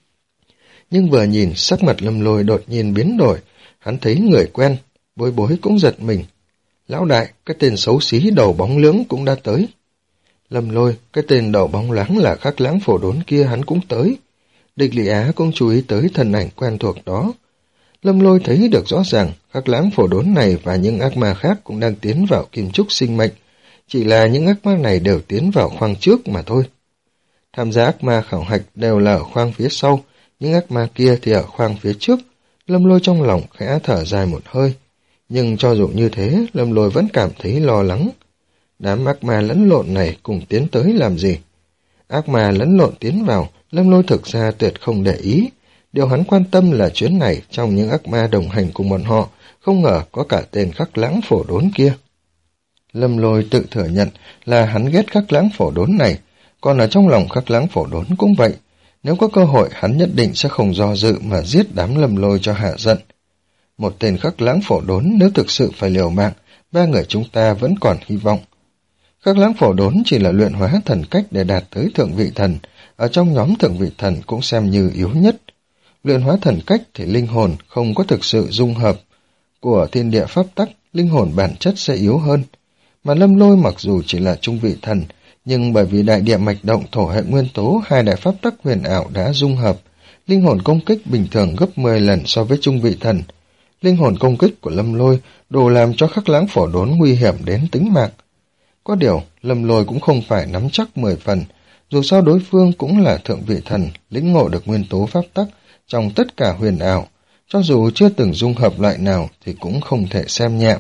B: Nhưng vừa nhìn, sắc mặt Lâm Lôi đột nhiên biến đổi. Hắn thấy người quen, Bối Bối cũng giật mình. Lão đại, cái tên xấu xí đầu bóng lưỡng cũng đã tới. Lâm Lôi, cái tên đầu bóng láng là Khắc Lãng Phổ Đốn kia hắn cũng tới. Địch Lị Á cũng chú ý tới thân ảnh quen thuộc đó. Lâm Lôi thấy được rõ ràng Khắc Lãng Phổ Đốn này và những ác ma khác cũng đang tiến vào kim trúc sinh mệnh. Chỉ là những ác ma này đều tiến vào khoang trước mà thôi. Tham gia ác ma khảo hạch đều là ở khoang phía sau, những ác ma kia thì ở khoang phía trước. Lâm Lôi trong lòng khẽ thở dài một hơi. Nhưng cho dù như thế, Lâm Lôi vẫn cảm thấy lo lắng. Đám ác ma lẫn lộn này cùng tiến tới làm gì? Ác ma lẫn lộn tiến vào, Lâm Lôi thực ra tuyệt không để ý. Điều hắn quan tâm là chuyến này trong những ác ma đồng hành cùng bọn họ, không ngờ có cả tên Khắc Lãng Phổ Đốn kia. Lâm Lôi tự thừa nhận là hắn ghét Khắc Lãng Phổ Đốn này, còn ở trong lòng Khắc Lãng Phổ Đốn cũng vậy. Nếu có cơ hội hắn nhất định sẽ không do dự mà giết đám Lâm Lôi cho hạ giận. Một tên Khắc Lãng Phổ Đốn nếu thực sự phải liều mạng, ba người chúng ta vẫn còn hy vọng. Khắc Lãng Phổ Đốn chỉ là luyện hóa thần cách để đạt tới thượng vị thần, ở trong nhóm thượng vị thần cũng xem như yếu nhất. Luyện hóa thần cách thì linh hồn không có thực sự dung hợp của thiên địa pháp tắc, linh hồn bản chất sẽ yếu hơn. Mà Lâm Lôi mặc dù chỉ là trung vị thần, nhưng bởi vì đại địa mạch động thổ hệ nguyên tố hai đại pháp tắc huyền ảo đã dung hợp, linh hồn công kích bình thường gấp mười lần so với trung vị thần. Linh hồn công kích của Lâm Lôi đủ làm cho Khắc Lãng Phổ Đốn nguy hiểm đến tính mạng. Có điều, Lâm Lôi cũng không phải nắm chắc mười phần, dù sao đối phương cũng là thượng vị thần, lĩnh ngộ được nguyên tố pháp tắc trong tất cả huyền ảo, cho dù chưa từng dung hợp loại nào thì cũng không thể xem nhẹ.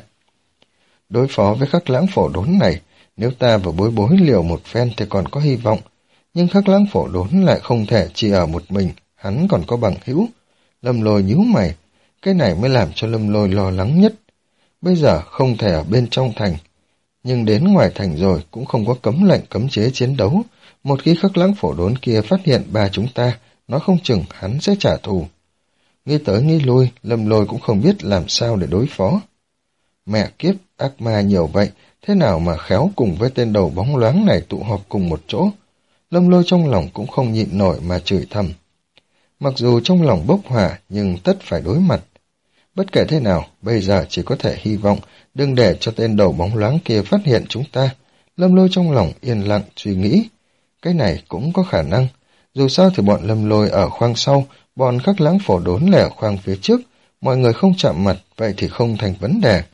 B: Đối phó với Khắc Lãng Phổ Đốn này, nếu ta và Bối Bối liều một phen thì còn có hy vọng, nhưng Khắc Lãng Phổ Đốn lại không thể chỉ ở một mình, hắn còn có bằng hữu. Lâm Lôi nhíu mày, cái này mới làm cho Lâm Lôi lo lắng nhất. Bây giờ không thể ở bên trong thành, nhưng đến ngoài thành rồi cũng không có cấm lệnh cấm chế chiến đấu. Một khi Khắc Lãng Phổ Đốn kia phát hiện ba chúng ta, nó không chừng hắn sẽ trả thù. Nghĩ tới nghĩ lui, Lâm Lôi cũng không biết làm sao để đối phó. Mẹ kiếp, ác ma nhiều vậy, thế nào mà khéo cùng với tên đầu bóng loáng này tụ họp cùng một chỗ? Lâm Lôi trong lòng cũng không nhịn nổi mà chửi thầm. mặc dù trong lòng bốc hỏa nhưng tất phải đối mặt. Bất kể thế nào, bây giờ chỉ có thể hy vọng đừng để cho tên đầu bóng loáng kia phát hiện chúng ta. Lâm Lôi trong lòng yên lặng suy nghĩ. Cái này cũng có khả năng. Dù sao thì bọn Lâm Lôi ở khoang sau, bọn Khắc Lãng Phổ Đốn là ở khoang phía trước. Mọi người không chạm mặt, vậy thì không thành vấn đề.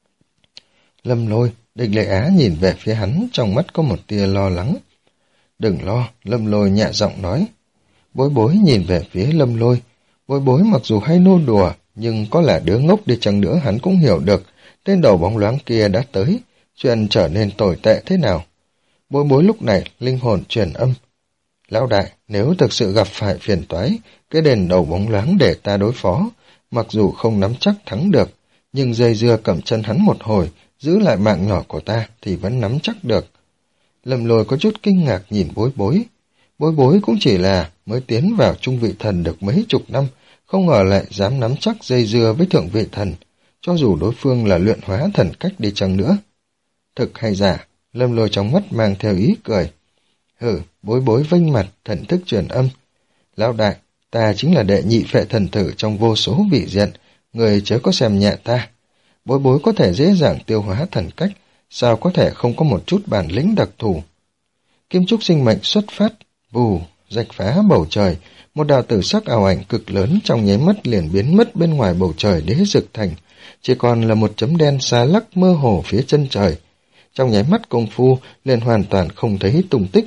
B: Lâm Lôi, Địch Lệ Á nhìn về phía hắn, trong mắt có một tia lo lắng. Đừng lo, Lâm Lôi nhẹ giọng nói. Bối Bối nhìn về phía Lâm Lôi. Bối Bối mặc dù hay nô đùa, nhưng có là đứa ngốc đi chăng nữa hắn cũng hiểu được. Tên đầu bóng loáng kia đã tới, chuyện trở nên tồi tệ thế nào. Bối Bối lúc này linh hồn truyền âm. Lão đại, nếu thực sự gặp phải phiền toái, cái đền đầu bóng loáng để ta đối phó, mặc dù không nắm chắc thắng được, nhưng dây dưa cầm chân hắn một hồi, giữ lại mạng nhỏ của ta thì vẫn nắm chắc được. Lâm Lôi có chút kinh ngạc nhìn Bối Bối. Bối Bối cũng chỉ là mới tiến vào trung vị thần được mấy chục năm, không ngờ lại dám nắm chắc dây dưa với thượng vị thần, cho dù đối phương là luyện hóa thần cách đi chăng nữa. Thực hay giả, Lâm Lôi trong mắt mang theo ý cười. Hừ, Bối Bối vênh mặt, thần thức truyền âm. Lão đại, ta chính là đệ nhị phệ thần tử trong vô số vị diện, người chớ có xem nhẹ ta. Bối Bối có thể dễ dàng tiêu hóa thần cách, sao có thể không có một chút bản lĩnh đặc thù. Kim trúc sinh mệnh xuất phát, vù, rạch phá bầu trời, một đạo tử sắc ảo ảnh cực lớn trong nháy mắt liền biến mất bên ngoài bầu trời đế dực thành, chỉ còn là một chấm đen xa lắc mơ hồ phía chân trời. Trong nháy mắt công phu liền hoàn toàn không thấy tung tích.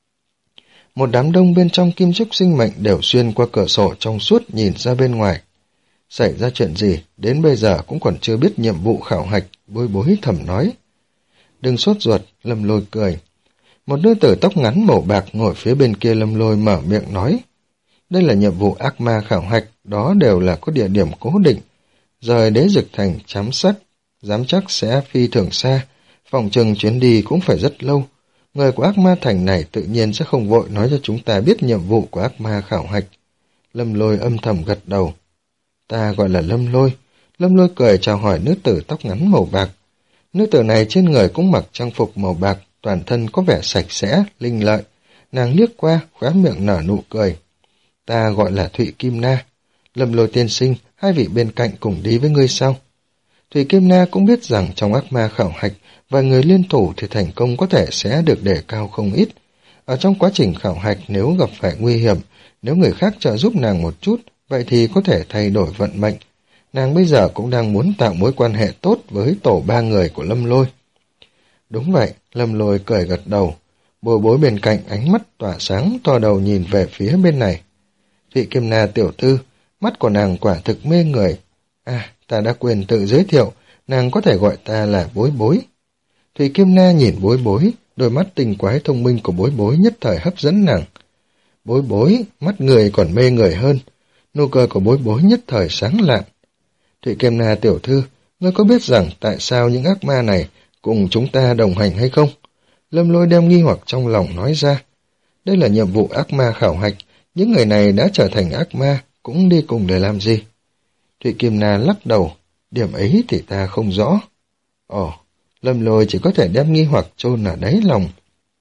B: Một đám đông bên trong kim trúc sinh mệnh đều xuyên qua cửa sổ trong suốt nhìn ra bên ngoài. Xảy ra chuyện gì, đến bây giờ cũng còn chưa biết nhiệm vụ khảo hạch, Bối Bối thầm nói. Đừng sốt ruột, Lâm Lôi cười. Một nữ tử tóc ngắn màu bạc ngồi phía bên kia Lâm Lôi mở miệng nói. Đây là nhiệm vụ ác ma khảo hạch, đó đều là có địa điểm cố định. Rời đế dực thành chám sắc, dám chắc sẽ phi thường xa, phòng chừng chuyến đi cũng phải rất lâu. Người của ác ma thành này tự nhiên sẽ không vội nói cho chúng ta biết nhiệm vụ của ác ma khảo hạch. Lâm Lôi âm thầm gật đầu. Ta gọi là Lâm Lôi. Lâm Lôi cười chào hỏi nữ tử tóc ngắn màu bạc. Nữ tử này trên người cũng mặc trang phục màu bạc, toàn thân có vẻ sạch sẽ, linh lợi. Nàng liếc qua, khóe miệng nở nụ cười. Ta gọi là Thụy Kim Na. Lâm Lôi tiên sinh, hai vị bên cạnh cùng đi với ngươi sao? Thụy Kim Na cũng biết rằng trong ác ma khảo hạch, và người liên thủ thì thành công có thể sẽ được đề cao không ít. Ở trong quá trình khảo hạch nếu gặp phải nguy hiểm, nếu người khác trợ giúp nàng một chút, vậy thì có thể thay đổi vận mệnh. Nàng bây giờ cũng đang muốn tạo mối quan hệ tốt với tổ ba người của Lâm Lôi. Đúng vậy, Lâm Lôi cười gật đầu. Bối Bối bên cạnh ánh mắt tỏa sáng, to đầu nhìn về phía bên này. Thụy Kim Na tiểu thư, mắt của nàng quả thực mê người. À, ta đã quên tự giới thiệu, nàng có thể gọi ta là Bối Bối. Thụy Kim Na nhìn Bối Bối, đôi mắt tinh quái thông minh của Bối Bối nhất thời hấp dẫn nàng. Bối Bối, mắt người còn mê người hơn. Nụ cười của Bối Bối nhất thời sáng lạng. Thụy Kim Na tiểu thư, ngươi có biết rằng tại sao những ác ma này cùng chúng ta đồng hành hay không? Lâm Lôi đem nghi hoặc trong lòng nói ra. Đây là nhiệm vụ ác ma khảo hạch, những người này đã trở thành ác ma, cũng đi cùng để làm gì? Thụy Kim Na lắc đầu, điểm ấy thì ta không rõ. Ồ, Lâm Lôi chỉ có thể đem nghi hoặc chôn ở đáy lòng.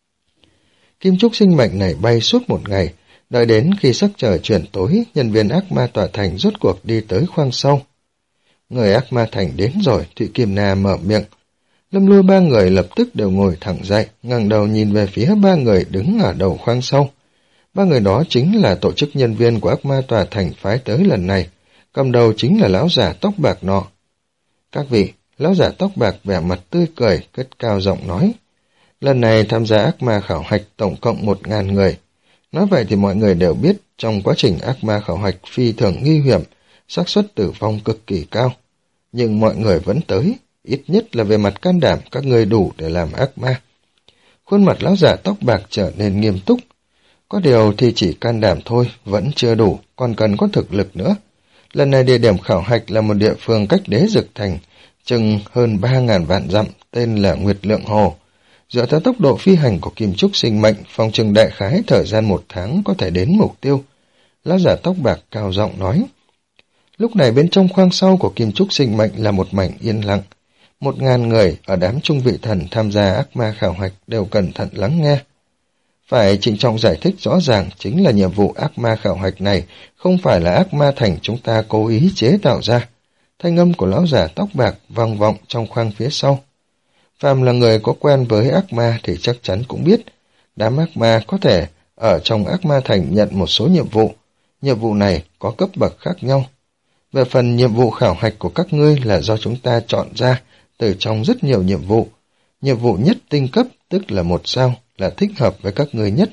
B: Kim trúc sinh mệnh này bay suốt một ngày, đợi đến khi sắc trời chuyển tối, nhân viên ác ma tòa thành rốt cuộc đi tới khoang sau. Người ác ma thành đến rồi, Thụy Kim Na mở miệng. Lâm Lôi ba người lập tức đều ngồi thẳng dậy, ngẩng đầu nhìn về phía ba người đứng ở đầu khoang sau. Ba người đó chính là tổ chức nhân viên của ác ma tòa thành phái tới lần này, cầm đầu chính là lão giả tóc bạc nọ. Các vị, lão giả tóc bạc vẻ mặt tươi cười, cất cao giọng nói. Lần này tham gia ác ma khảo hạch tổng cộng một ngàn người. Nói vậy thì mọi người đều biết trong quá trình ác ma khảo hạch phi thường nguy hiểm, xác suất tử vong cực kỳ cao. Nhưng mọi người vẫn tới, ít nhất là về mặt can đảm các người đủ để làm ác ma. Khuôn mặt lão giả tóc bạc trở nên nghiêm túc. Có điều thì chỉ can đảm thôi, vẫn chưa đủ, còn cần có thực lực nữa. Lần này địa điểm khảo hạch là một địa phương cách đế dực thành, chừng hơn ba ngàn vạn dặm, tên là Nguyệt Lượng Hồ. Dựa theo tốc độ phi hành của kim trúc sinh mệnh, phòng trừng đại khái thời gian một tháng có thể đến mục tiêu. Lão giả tóc bạc cao giọng nói. Lúc này bên trong khoang sau của kim trúc sinh mệnh là một mảnh yên lặng. Một ngàn người ở đám trung vị thần tham gia ác ma khảo hạch đều cẩn thận lắng nghe. Phải trịnh trọng giải thích rõ ràng chính là nhiệm vụ ác ma khảo hạch này không phải là ác ma thành chúng ta cố ý chế tạo ra. Thanh âm của lão giả tóc bạc vang vọng trong khoang phía sau. Phàm là người có quen với ác ma thì chắc chắn cũng biết, đám ác ma có thể ở trong ác ma thành nhận một số nhiệm vụ. Nhiệm vụ này có cấp bậc khác nhau. Về phần nhiệm vụ khảo hạch của các ngươi là do chúng ta chọn ra từ trong rất nhiều nhiệm vụ. Nhiệm vụ nhất tinh cấp, tức là một sao, là thích hợp với các ngươi nhất.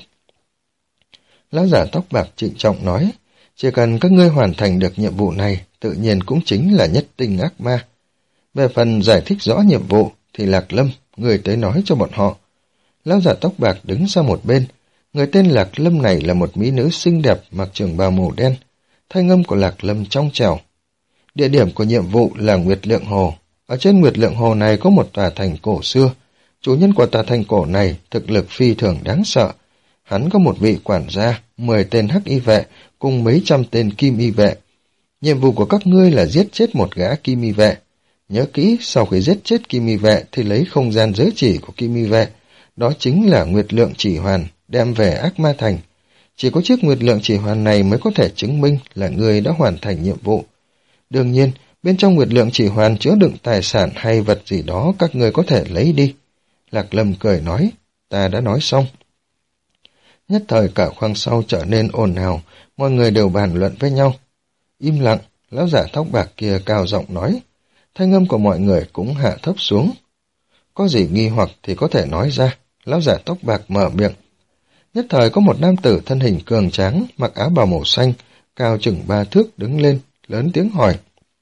B: Lão giả tóc bạc trịnh trọng nói, chỉ cần các ngươi hoàn thành được nhiệm vụ này, tự nhiên cũng chính là nhất tinh ác ma. Về phần giải thích rõ nhiệm vụ, thì Lạc Lâm, người tới nói cho bọn họ. Lão giả tóc bạc đứng sang một bên, người tên Lạc Lâm này là một mỹ nữ xinh đẹp mặc trường bào màu đen. Thanh âm của Lạc Lâm trong trẻo. Địa điểm của nhiệm vụ là Nguyệt Lượng Hồ. Ở trên Nguyệt Lượng Hồ này có một tòa thành cổ xưa. Chủ nhân của tòa thành cổ này thực lực phi thường đáng sợ. Hắn có một vị quản gia, mười tên hắc y vệ cùng mấy trăm tên kim y vệ. Nhiệm vụ của các ngươi là giết chết một gã kim y vệ. Nhớ kỹ, sau khi giết chết kim y vệ thì lấy không gian giới chỉ của kim y vệ. Đó chính là Nguyệt Lượng Chỉ Hoàn, đem về ác ma thành. Chỉ có chiếc Nguyệt Lượng Chỉ Hoàn này mới có thể chứng minh là ngươi đã hoàn thành nhiệm vụ. Đương nhiên, bên trong Nguyệt Lượng Chỉ Hoàn chứa đựng tài sản hay vật gì đó các ngươi có thể lấy đi. Lạc Lâm cười nói, ta đã nói xong. Nhất thời cả khoang sau trở nên ồn ào, mọi người đều bàn luận với nhau. Im lặng, lão giả tóc bạc kia cao giọng nói, thanh âm của mọi người cũng hạ thấp xuống. Có gì nghi hoặc thì có thể nói ra, lão giả tóc bạc mở miệng. Nhất thời có một nam tử thân hình cường tráng, mặc áo bào màu xanh, cao chừng ba thước đứng lên, lớn tiếng hỏi.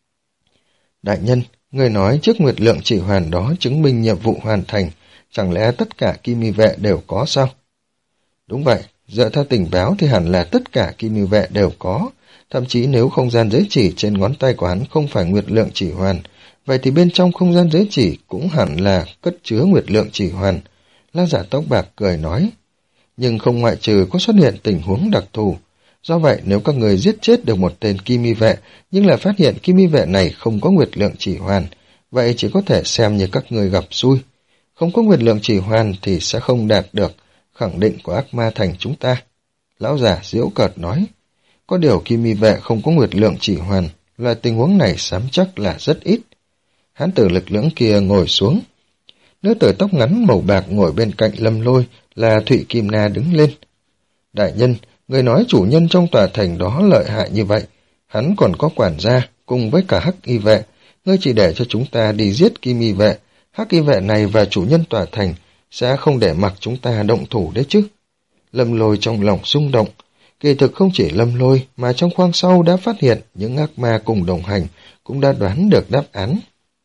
B: Đại nhân, người nói trước Nguyệt Lượng Chỉ Hoàn đó chứng minh nhiệm vụ hoàn thành, chẳng lẽ tất cả kim y vệ đều có sao? Đúng vậy, dựa theo tình báo thì hẳn là tất cả kim y vệ đều có, thậm chí nếu không gian giới chỉ trên ngón tay của hắn không phải Nguyệt Lượng Chỉ Hoàn, vậy thì bên trong không gian giới chỉ cũng hẳn là cất chứa Nguyệt Lượng Chỉ Hoàn. Lão giả tóc bạc cười nói, nhưng không ngoại trừ có xuất hiện tình huống đặc thù. Do vậy, nếu các người giết chết được một tên kim y vệ, nhưng lại phát hiện kim y vệ này không có Nguyệt Lượng Chỉ Hoàn, vậy chỉ có thể xem như các người gặp xui. Không có Nguyệt Lượng Chỉ Hoàn thì sẽ không đạt được khẳng định của ác ma thành chúng ta. Lão giả giễu cợt nói, có điều kim y vệ không có Nguyệt Lượng Chỉ Hoàn, loại tình huống này sám chắc là rất ít. Hán tử lực lưỡng kia ngồi xuống. Nữ tử tóc ngắn màu bạc ngồi bên cạnh Lâm Lôi là Thụy Kim Na đứng lên. Đại nhân, người nói chủ nhân trong tòa thành đó lợi hại như vậy, hắn còn có quản gia cùng với cả hắc y vệ, ngươi chỉ để cho chúng ta đi giết kim y vệ, hắc y vệ này và chủ nhân tòa thành sẽ không để mặc chúng ta động thủ đấy chứ. Lâm Lôi trong lòng rung động, kỳ thực không chỉ Lâm Lôi mà trong khoang sau đã phát hiện những ác ma cùng đồng hành cũng đã đoán được đáp án.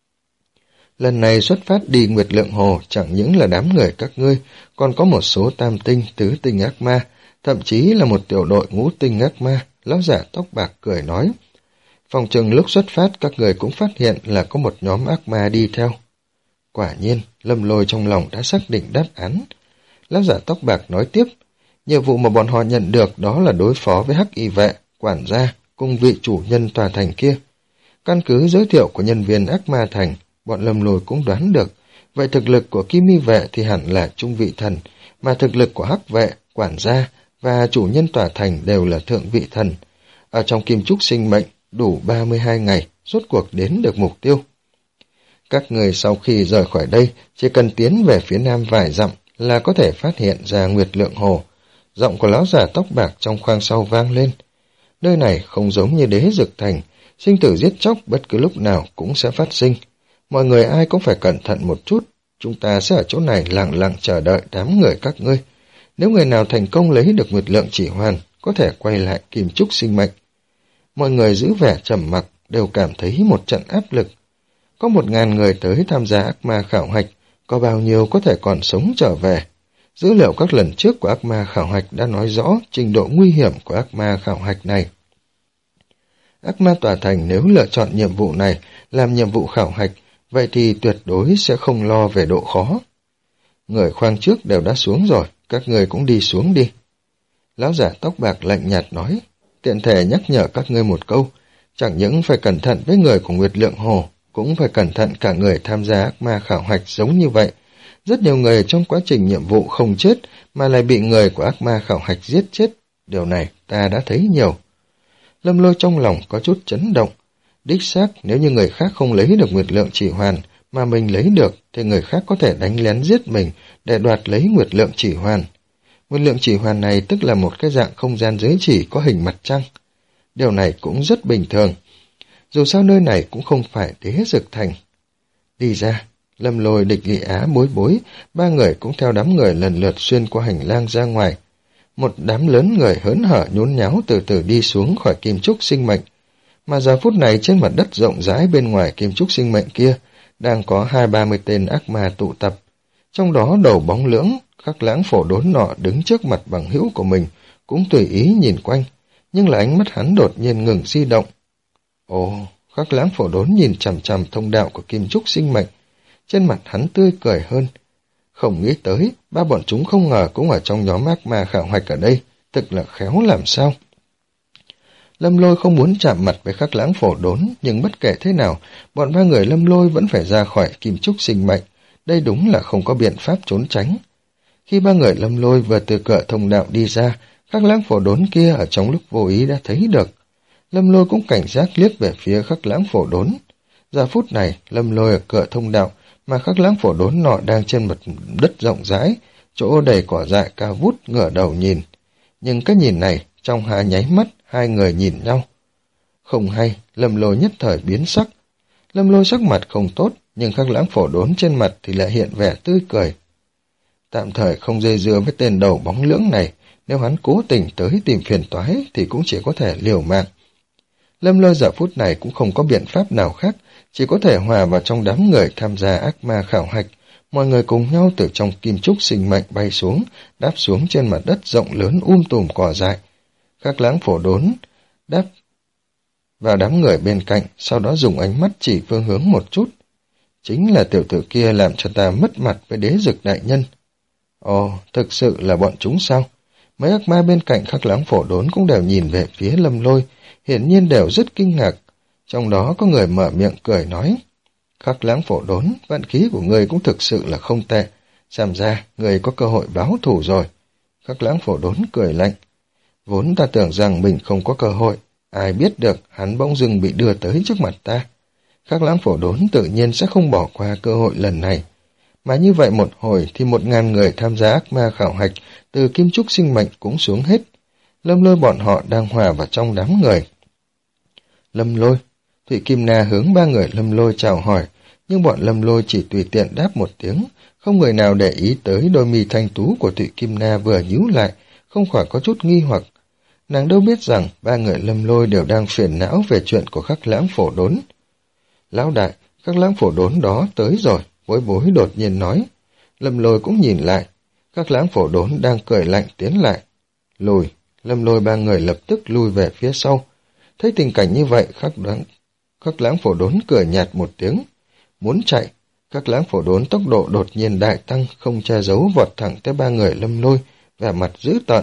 B: Lần này xuất phát đi Nguyệt Lượng Hồ chẳng những là đám người các ngươi, còn có một số tam tinh, tứ tinh ác ma, thậm chí là một tiểu đội ngũ tinh ác ma. Lão giả tóc bạc cười nói, phòng chừng lúc xuất phát các người cũng phát hiện là có một nhóm ác ma đi theo. Quả nhiên, Lâm Lôi trong lòng đã xác định đáp án. Lão giả tóc bạc nói tiếp, nhiệm vụ mà bọn họ nhận được đó là đối phó với hắc y vệ, quản gia cùng vị chủ nhân tòa thành kia. Căn cứ giới thiệu của nhân viên ác ma thành, bọn Lâm Lôi cũng đoán được, vậy thực lực của kim y vệ thì hẳn là trung vị thần, mà thực lực của hắc vệ, quản gia và chủ nhân tòa thành đều là thượng vị thần. Ở trong kim trúc sinh mệnh, đủ ba mươi hai ngày, rốt cuộc đến được mục tiêu. Các người sau khi rời khỏi đây, chỉ cần tiến về phía nam vài dặm là có thể phát hiện ra Nguyệt Lượng Hồ. Giọng của lão giả tóc bạc trong khoang sau vang lên. Nơi này không giống như Đế Dực Thành, sinh tử giết chóc bất cứ lúc nào cũng sẽ phát sinh. Mọi người ai cũng phải cẩn thận một chút, chúng ta sẽ ở chỗ này lặng lặng chờ đợi đám người các ngươi. Nếu người nào thành công lấy được Nguyệt Lượng Chỉ Hoàn, có thể quay lại kim trúc sinh mệnh. Mọi người giữ vẻ trầm mặc, đều cảm thấy một trận áp lực. Có một ngàn người tới tham gia ác ma khảo hạch, có bao nhiêu có thể còn sống trở về. Dữ liệu các lần trước của ác ma khảo hạch đã nói rõ trình độ nguy hiểm của ác ma khảo hạch này. Ác ma tòa thành nếu lựa chọn nhiệm vụ này làm nhiệm vụ khảo hạch, vậy thì tuyệt đối sẽ không lo về độ khó. Người khoang trước đều đã xuống rồi, các người cũng đi xuống đi. Lão giả tóc bạc lạnh nhạt nói, tiện thể nhắc nhở các ngươi một câu, chẳng những phải cẩn thận với người của Nguyệt Lượng Hồ, cũng phải cẩn thận cả người tham gia ác ma khảo hạch giống như vậy. Rất nhiều người trong quá trình nhiệm vụ không chết mà lại bị người của ác ma khảo hạch giết chết. Điều này ta đã thấy nhiều. Lâm Lôi trong lòng có chút chấn động. Đích xác, nếu như người khác không lấy được nguyệt lượng chỉ hoàn mà mình lấy được, thì người khác có thể đánh lén giết mình để đoạt lấy nguyệt lượng chỉ hoàn. Nguyệt lượng chỉ hoàn này tức là một cái dạng không gian giới chỉ có hình mặt trăng. Điều này cũng rất bình thường. Dù sao nơi này cũng không phải Đế Dực Thành. Đi ra, Lâm Lôi, Địch Lị Á, Bối Bối, ba người cũng theo đám người lần lượt xuyên qua hành lang ra ngoài. Một đám lớn người hớn hở nhốn nháo từ từ đi xuống khỏi kim trúc sinh mệnh. Mà giờ phút này trên mặt đất rộng rãi bên ngoài kim trúc sinh mệnh kia đang có hai ba mươi tên ác ma tụ tập. Trong đó đầu bóng lưỡng, Khắc Lãng Phổ Đốn nọ đứng trước mặt bằng hữu của mình, cũng tùy ý nhìn quanh, nhưng là ánh mắt hắn đột nhiên ngừng di động. Ồ, Khắc Lãng Phổ Đốn nhìn chằm chằm thông đạo của kim trúc sinh mệnh, trên mặt hắn tươi cười hơn. Không nghĩ tới, ba bọn chúng không ngờ cũng ở trong nhóm ác ma khảo hoạch ở đây, thực là khéo làm sao. Lâm Lôi không muốn chạm mặt với Khắc Lãng Phổ Đốn, nhưng bất kể thế nào, bọn ba người Lâm Lôi vẫn phải ra khỏi kim trúc sinh mệnh, đây đúng là không có biện pháp trốn tránh. Khi ba người Lâm Lôi vừa từ cửa thông đạo đi ra, Khắc Lãng Phổ Đốn kia ở trong lúc vô ý đã thấy được. Lâm Lôi cũng cảnh giác liếc về phía Khắc Lãng Phổ Đốn. Giờ phút này, Lâm Lôi ở cửa thông đạo, mà Khắc Lãng Phổ Đốn nọ đang trên mặt đất rộng rãi, chỗ đầy cỏ dại cao vút, ngửa đầu nhìn. Nhưng cái nhìn này, trong hai nháy mắt, hai người nhìn nhau. Không hay, Lâm Lôi nhất thời biến sắc. Lâm Lôi sắc mặt không tốt, nhưng Khắc Lãng Phổ Đốn trên mặt thì lại hiện vẻ tươi cười. Tạm thời không dây dưa với tên đầu bóng lưỡng này, nếu hắn cố tình tới tìm phiền toái thì cũng chỉ có thể liều mạng. Lâm Lôi giờ phút này cũng không có biện pháp nào khác, chỉ có thể hòa vào trong đám người tham gia ác ma khảo hạch. Mọi người cùng nhau từ trong kim trúc sinh mệnh bay xuống, đáp xuống trên mặt đất rộng lớn um tùm cỏ dại. Khắc Lãng Phổ Đốn đáp vào đám người bên cạnh, sau đó dùng ánh mắt chỉ phương hướng một chút. Chính là tiểu tử kia làm cho ta mất mặt với Đế Dực đại nhân. Ồ, thực sự là bọn chúng sao? Mấy ác ma bên cạnh Khắc Lãng Phổ Đốn cũng đều nhìn về phía Lâm Lôi, hiển nhiên đều rất kinh ngạc. Trong đó có người mở miệng cười nói, Khắc Lãng Phổ Đốn, vận khí của người cũng thực sự là không tệ, xem ra người có cơ hội báo thù rồi. Khắc Lãng Phổ Đốn cười lạnh, vốn ta tưởng rằng mình không có cơ hội, ai biết được hắn bỗng dưng bị đưa tới trước mặt ta. Khắc Lãng Phổ Đốn tự nhiên sẽ không bỏ qua cơ hội lần này. Mà như vậy một hồi thì một ngàn người tham gia ác ma khảo hạch từ kim trúc sinh mệnh cũng xuống hết. Lâm Lôi bọn họ đang hòa vào trong đám người. Lâm Lôi, Thụy Kim Na hướng ba người Lâm Lôi chào hỏi, nhưng bọn Lâm Lôi chỉ tùy tiện đáp một tiếng, không người nào để ý tới đôi mi thanh tú của Thụy Kim Na vừa nhíu lại, không khỏi có chút nghi hoặc. Nàng đâu biết rằng ba người Lâm Lôi đều đang phiền não về chuyện của Khắc Lãng Phổ Đốn. Lão đại, Khắc Lãng Phổ Đốn đó tới rồi, Bối Bối đột nhiên nói. Lâm Lôi cũng nhìn lại, Khắc Lãng Phổ Đốn đang cười lạnh tiến lại. Lùi, Lâm Lôi ba người lập tức lui về phía sau. Thấy tình cảnh như vậy, Khắc Lãng, Khắc Lãng Phổ Đốn cười nhạt một tiếng. Muốn chạy, Khắc Lãng Phổ Đốn tốc độ đột nhiên đại tăng, không che giấu vọt thẳng tới ba người Lâm Lôi, vẻ mặt dữ tợn.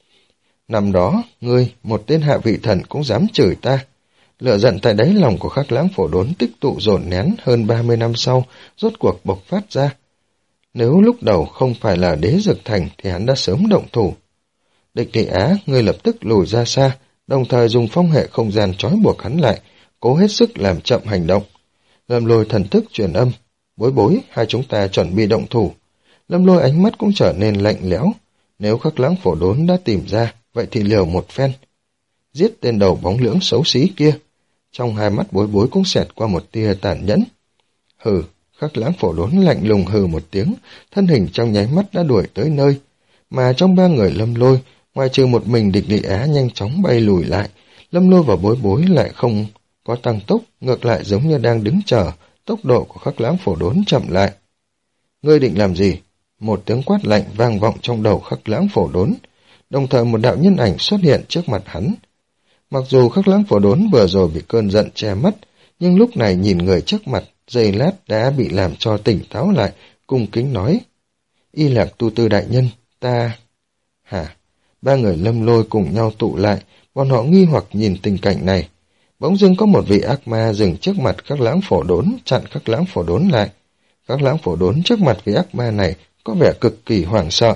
B: Năm đó, ngươi, một tên hạ vị thần cũng dám chửi ta. Lửa giận tại đáy lòng của Khắc Lãng Phổ Đốn tích tụ dồn nén hơn ba mươi năm sau, rốt cuộc bộc phát ra. Nếu lúc đầu không phải là Đế Dực Thành thì hắn đã sớm động thủ. Địch Lị Á, ngươi lập tức lùi ra xa, đồng thời dùng phong hệ không gian trói buộc hắn lại, cố hết sức làm chậm hành động. Lâm Lôi thần thức truyền âm, Bối Bối, hai chúng ta chuẩn bị động thủ. Lâm Lôi ánh mắt cũng trở nên lạnh lẽo. Nếu Khắc Lãng Phổ Đốn đã tìm ra, vậy thì liều một phen. Giết tên đầu bóng lưỡng xấu xí kia. Trong hai mắt Bối Bối cũng xẹt qua một tia tàn nhẫn. Hừ, Khắc Lãng Phổ Đốn lạnh lùng hừ một tiếng, thân hình trong nháy mắt đã đuổi tới nơi. Mà trong ba người Lâm Lôi, ngoài trừ một mình Địch Lị Á nhanh chóng bay lùi lại, Lâm Lôi và Bối Bối lại không có tăng tốc, ngược lại giống như đang đứng chờ, tốc độ của Khắc Lãng Phổ Đốn chậm lại. Ngươi định làm gì? Một tiếng quát lạnh vang vọng trong đầu Khắc Lãng Phổ Đốn, đồng thời một đạo nhân ảnh xuất hiện trước mặt hắn. Mặc dù Khắc Lãng Phổ Đốn vừa rồi bị cơn giận che mất, nhưng lúc này nhìn người trước mặt, giây lát đã bị làm cho tỉnh táo lại, cung kính nói. Y Lạc Tu Tư đại nhân, ta... Hả? Ba người Lâm Lôi cùng nhau tụ lại, bọn họ nghi hoặc nhìn tình cảnh này. Bỗng dưng có một vị ác ma dừng trước mặt Khắc Lãng Phổ Đốn, chặn Khắc Lãng Phổ Đốn lại. Các lãng phổ đốn trước mặt vị ác ma này có vẻ cực kỳ hoảng sợ.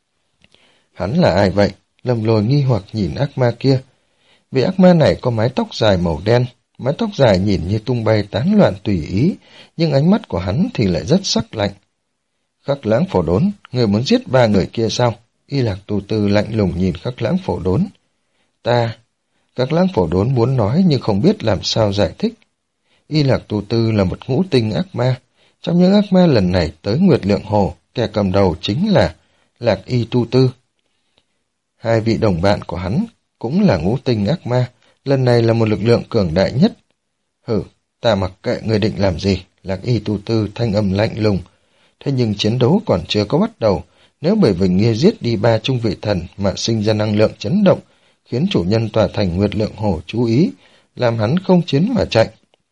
B: Hắn là ai vậy? Lâm Lôi nghi hoặc nhìn ác ma kia. Vị ác ma này có mái tóc dài màu đen, mái tóc dài nhìn như tung bay tán loạn tùy ý, nhưng ánh mắt của hắn thì lại rất sắc lạnh. Khắc lãng phổ đốn, người muốn giết ba người kia sao? Y Lạc Tu Tư lạnh lùng nhìn Khắc lãng phổ đốn. Ta... Khắc lãng phổ đốn muốn nói nhưng không biết làm sao giải thích. Y Lạc Tu Tư là một ngũ tinh ác ma. Trong những ác ma lần này tới Nguyệt Lượng Hồ, kẻ cầm đầu chính là Lạc Y Tu Tư. Hai vị đồng bạn của hắn cũng là ngũ tinh ác ma, lần này là một lực lượng cường đại nhất. Hử, ta mặc kệ người định làm gì, Lạc Y Tu Tư thanh âm lạnh lùng. Thế nhưng chiến đấu còn chưa có bắt đầu, nếu bởi vì Nghia giết đi ba trung vị thần mà sinh ra năng lượng chấn động, khiến chủ nhân tòa thành Nguyệt Lượng Hồ chú ý, làm hắn không chiến mà chạy.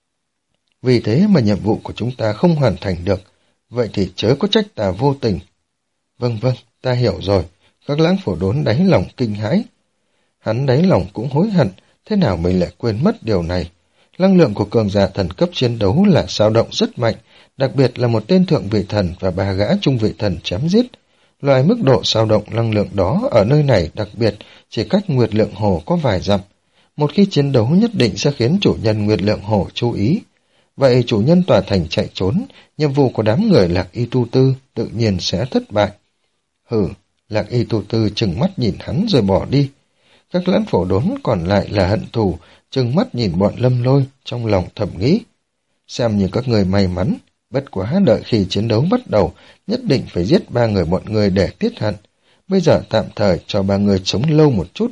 B: Vì thế mà nhiệm vụ của chúng ta không hoàn thành được, vậy thì chớ có trách ta vô tình. Vâng vâng, ta hiểu rồi. Các lãng phổ đốn đáy lòng kinh hãi. Hắn đáy lòng cũng hối hận, thế nào mình lại quên mất điều này. Năng lượng của cường giả thần cấp chiến đấu là dao động rất mạnh, đặc biệt là một tên thượng vị thần và ba gã trung vị thần chém giết. Loại mức độ dao động năng lượng đó ở nơi này đặc biệt chỉ cách Nguyệt Lượng Hồ có vài dặm. Một khi chiến đấu nhất định sẽ khiến chủ nhân Nguyệt Lượng Hồ chú ý. Vậy chủ nhân tòa thành chạy trốn, nhiệm vụ của đám người Lạc Y Tu Tư tự nhiên sẽ thất bại. Hừ, Lạc Y Tu Tư trừng mắt nhìn hắn rồi bỏ đi. Các lãng phổ đốn còn lại là hận thù, trừng mắt nhìn bọn Lâm Lôi, trong lòng thầm nghĩ. Xem như các người may mắn, bất quá đợi khi chiến đấu bắt đầu, nhất định phải giết ba người bọn người để tiết hận. Bây giờ tạm thời cho ba người sống lâu một chút.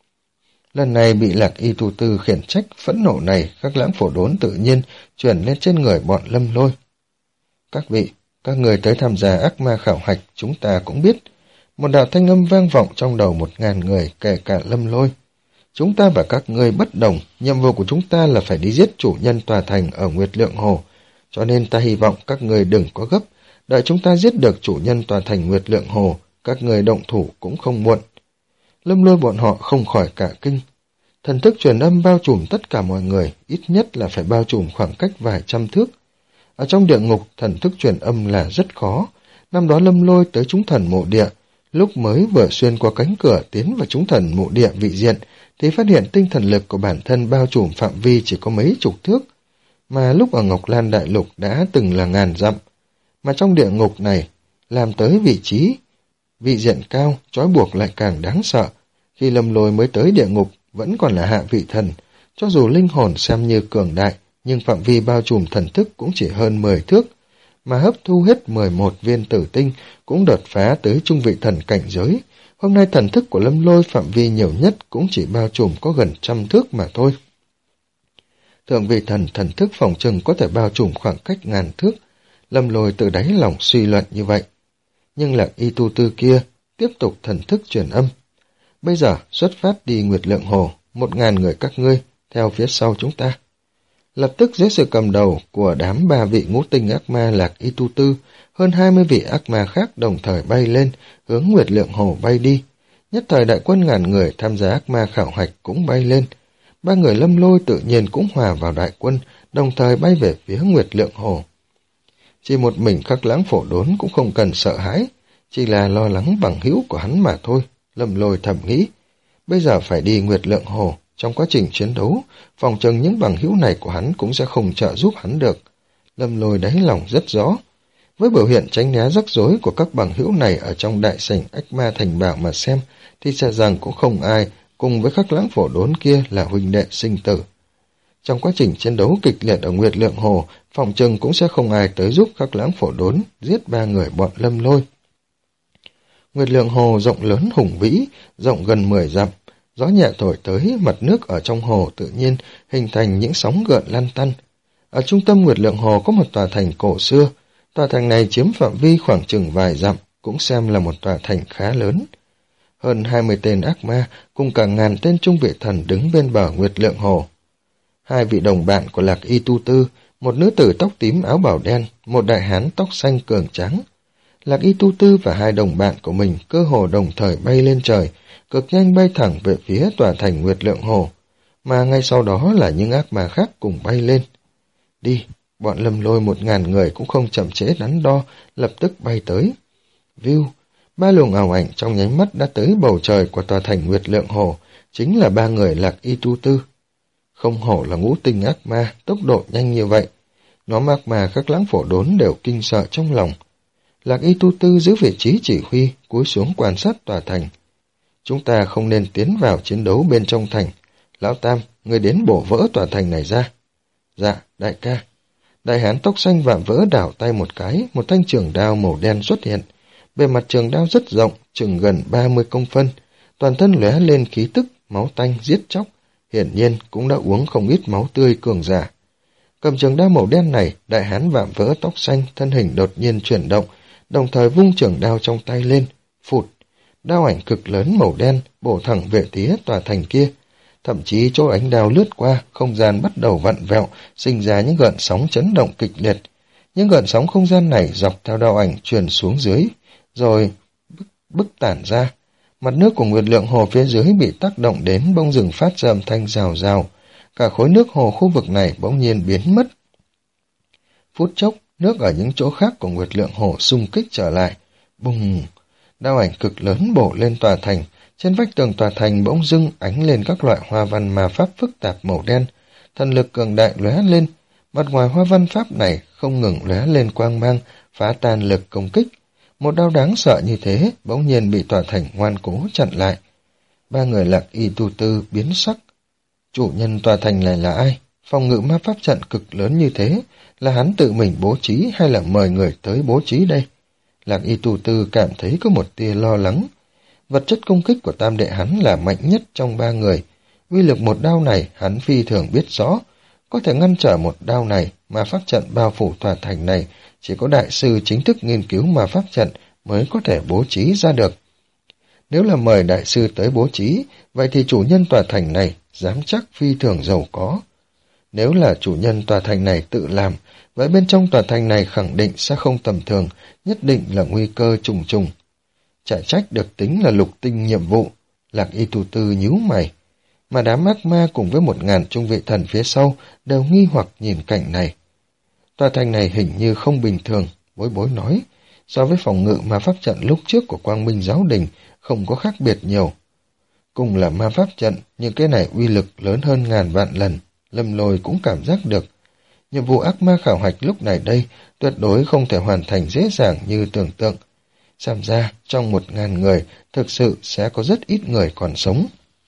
B: Lần này bị Lạc Y Tu Tư khiển trách, phẫn nộ này, các lãng phổ đốn tự nhiên chuyển lên trên người bọn Lâm Lôi. Các vị, các người tới tham gia ác ma khảo hạch, chúng ta cũng biết. Một đạo thanh âm vang vọng trong đầu một ngàn người, kể cả Lâm Lôi. Chúng ta và các ngươi bất đồng, nhiệm vụ của chúng ta là phải đi giết chủ nhân tòa thành ở Nguyệt Lượng Hồ. Cho nên ta hy vọng các người đừng có gấp, đợi chúng ta giết được chủ nhân tòa thành Nguyệt Lượng Hồ, các người động thủ cũng không muộn. Lâm Lôi bọn họ không khỏi cả kinh. Thần thức truyền âm bao trùm tất cả mọi người, ít nhất là phải bao trùm khoảng cách vài trăm thước. Ở trong địa ngục, thần thức truyền âm là rất khó. Năm đó Lâm Lôi tới chúng thần mộ địa, lúc mới vừa xuyên qua cánh cửa tiến vào chúng thần mộ địa vị diện, thì phát hiện tinh thần lực của bản thân bao trùm phạm vi chỉ có mấy chục thước, mà lúc ở Ngọc Lan Đại Lục đã từng là ngàn dặm. Mà trong địa ngục này, làm tới vị trí, vị diện cao, trói buộc lại càng đáng sợ. Khi Lâm Lôi mới tới địa ngục, vẫn còn là hạ vị thần, cho dù linh hồn xem như cường đại, nhưng phạm vi bao trùm thần thức cũng chỉ hơn mười thước, mà hấp thu hết mười một viên tử tinh cũng đột phá tới trung vị thần cảnh giới. Hôm nay thần thức của Lâm Lôi phạm vi nhiều nhất cũng chỉ bao trùm có gần trăm thước mà thôi. Thượng vị thần thần thức phòng trừng có thể bao trùm khoảng cách ngàn thước. Lâm Lôi từ đáy lòng suy luận như vậy. Nhưng Lạc Y Tu Tư kia tiếp tục thần thức truyền âm. Bây giờ xuất phát đi Nguyệt Lượng Hồ, một ngàn người các ngươi theo phía sau chúng ta. Lập tức dưới sự cầm đầu của đám ba vị ngũ tinh ác ma Lạc Y Tu Tư, hơn hai mươi vị ác ma khác đồng thời bay lên, hướng Nguyệt Lượng Hồ bay đi. Nhất thời đại quân ngàn người tham gia ác ma khảo hạch cũng bay lên. Ba người Lâm Lôi tự nhiên cũng hòa vào đại quân, đồng thời bay về phía Nguyệt Lượng Hồ. Chỉ một mình Khắc Lãng Phổ Đốn cũng không cần sợ hãi, chỉ là lo lắng bằng hữu của hắn mà thôi. Lâm Lôi thầm nghĩ, bây giờ phải đi Nguyệt Lượng Hồ, trong quá trình chiến đấu, phòng chừng những bằng hữu này của hắn cũng sẽ không trợ giúp hắn được. Lâm Lôi đáy lòng rất rõ. Với biểu hiện tránh né rắc rối của các bằng hữu này ở trong đại sảnh ách ma thành bảo mà xem, thì sẽ rằng cũng không ai cùng với Khắc Lãng Phổ Đốn kia là huynh đệ sinh tử. Trong quá trình chiến đấu kịch liệt ở Nguyệt Lượng Hồ, phòng chừng cũng sẽ không ai tới giúp Khắc Lãng Phổ Đốn giết ba người bọn Lâm Lôi. Nguyệt Lượng Hồ rộng lớn hùng vĩ, rộng gần mười dặm, gió nhẹ thổi tới, mặt nước ở trong hồ tự nhiên hình thành những sóng gợn lăn tăn. Ở trung tâm Nguyệt Lượng Hồ có một tòa thành cổ xưa, tòa thành này chiếm phạm vi khoảng chừng vài dặm, cũng xem là một tòa thành khá lớn. Hơn hai mươi tên ác ma cùng cả ngàn tên trung vị thần đứng bên bờ Nguyệt Lượng Hồ. Hai vị đồng bạn của Lạc Y Tu Tư, một nữ tử tóc tím áo bào đen, một đại hán tóc xanh cường tráng. Lạc Y Tu Tư và hai đồng bạn của mình cơ hồ đồng thời bay lên trời, cực nhanh bay thẳng về phía tòa thành Nguyệt Lượng Hồ, mà ngay sau đó là những ác ma khác cùng bay lên. Đi, bọn Lâm Lôi một ngàn người cũng không chậm trễ đắn đo, lập tức bay tới. View, ba luồng ảo ảnh trong nháy mắt đã tới bầu trời của tòa thành Nguyệt Lượng Hồ, chính là ba người Lạc Y Tu Tư. Không hổ là ngũ tinh ác ma, tốc độ nhanh như vậy. Nhóm ác ma các lãng phổ đốn đều kinh sợ trong lòng. Lạc Y Tu Tư giữ vị trí chỉ huy, cúi xuống quan sát tòa thành. Chúng ta không nên tiến vào chiến đấu bên trong thành. Lão Tam, người đến bổ vỡ tòa thành này ra. Dạ, đại ca. Đại hán tóc xanh vạm vỡ đảo tay một cái, một thanh trường đao màu đen xuất hiện. Bề mặt trường đao rất rộng, chừng gần ba mươi công phân, toàn thân lóe lên khí tức, máu tanh, giết chóc, hiển nhiên cũng đã uống không ít máu tươi cường giả. Cầm trường đao màu đen này, đại hán vạm vỡ tóc xanh, thân hình đột nhiên chuyển động, đồng thời vung trường đao trong tay lên, phụt. Đao ảnh cực lớn màu đen bổ thẳng về phía tòa thành kia. Thậm chí chỗ ánh đao lướt qua, không gian bắt đầu vặn vẹo, sinh ra những gợn sóng chấn động kịch liệt. Những gợn sóng không gian này dọc theo đao ảnh truyền xuống dưới, rồi bức, bức tản ra. Mặt nước của Nguyệt Lượng Hồ phía dưới bị tác động đến bỗng dừng phát ra âm thanh rào rào. Cả khối nước hồ khu vực này bỗng nhiên biến mất. Phút chốc, nước ở những chỗ khác của Nguyệt Lượng Hồ xung kích trở lại. Bùng! Đao ảnh cực lớn bổ lên tòa thành. Trên vách tường tòa thành bỗng dưng ánh lên các loại hoa văn ma pháp phức tạp màu đen. Thần lực cường đại lóe lên. Mặt ngoài hoa văn pháp này không ngừng lóe lên quang mang, phá tan lực công kích. Một đao đáng sợ như thế bỗng nhiên bị tòa thành ngoan cố chặn lại. Ba người Lạc Y Tu Tư biến sắc. Chủ nhân tòa thành này là ai? Phòng ngự ma pháp trận cực lớn như thế, là hắn tự mình bố trí hay là mời người tới bố trí đây? Lạc Y Tu Tư cảm thấy có một tia lo lắng. Vật chất công kích của tam đệ hắn là mạnh nhất trong ba người. Uy lực một đao này hắn phi thường biết rõ. Có thể ngăn trở một đao này, ma pháp trận bao phủ tòa thành này, chỉ có đại sư chính thức nghiên cứu ma pháp trận mới có thể bố trí ra được. Nếu là mời đại sư tới bố trí, vậy thì chủ nhân tòa thành này dám chắc phi thường giàu có. Nếu là chủ nhân tòa thành này tự làm, vậy bên trong tòa thành này khẳng định sẽ không tầm thường, nhất định là nguy cơ trùng trùng. Chả trách được tính là lục tinh nhiệm vụ. Lạc Y Tu Tư nhíu mày. Mà đám ác ma cùng với một ngàn trung vị thần phía sau đều nghi hoặc nhìn cảnh này. Tòa thành này hình như không bình thường, Bối Bối nói. So với phòng ngự ma pháp trận lúc trước của Quang Minh Giáo Đình không có khác biệt nhiều. Cùng là ma pháp trận, nhưng cái này uy lực lớn hơn ngàn vạn lần. Lâm Lôi cũng cảm giác được. Nhiệm vụ ác ma khảo hạch lúc này đây tuyệt đối không thể hoàn thành dễ dàng như tưởng tượng. Xem ra, trong một ngàn người, thực sự sẽ có rất ít người còn sống.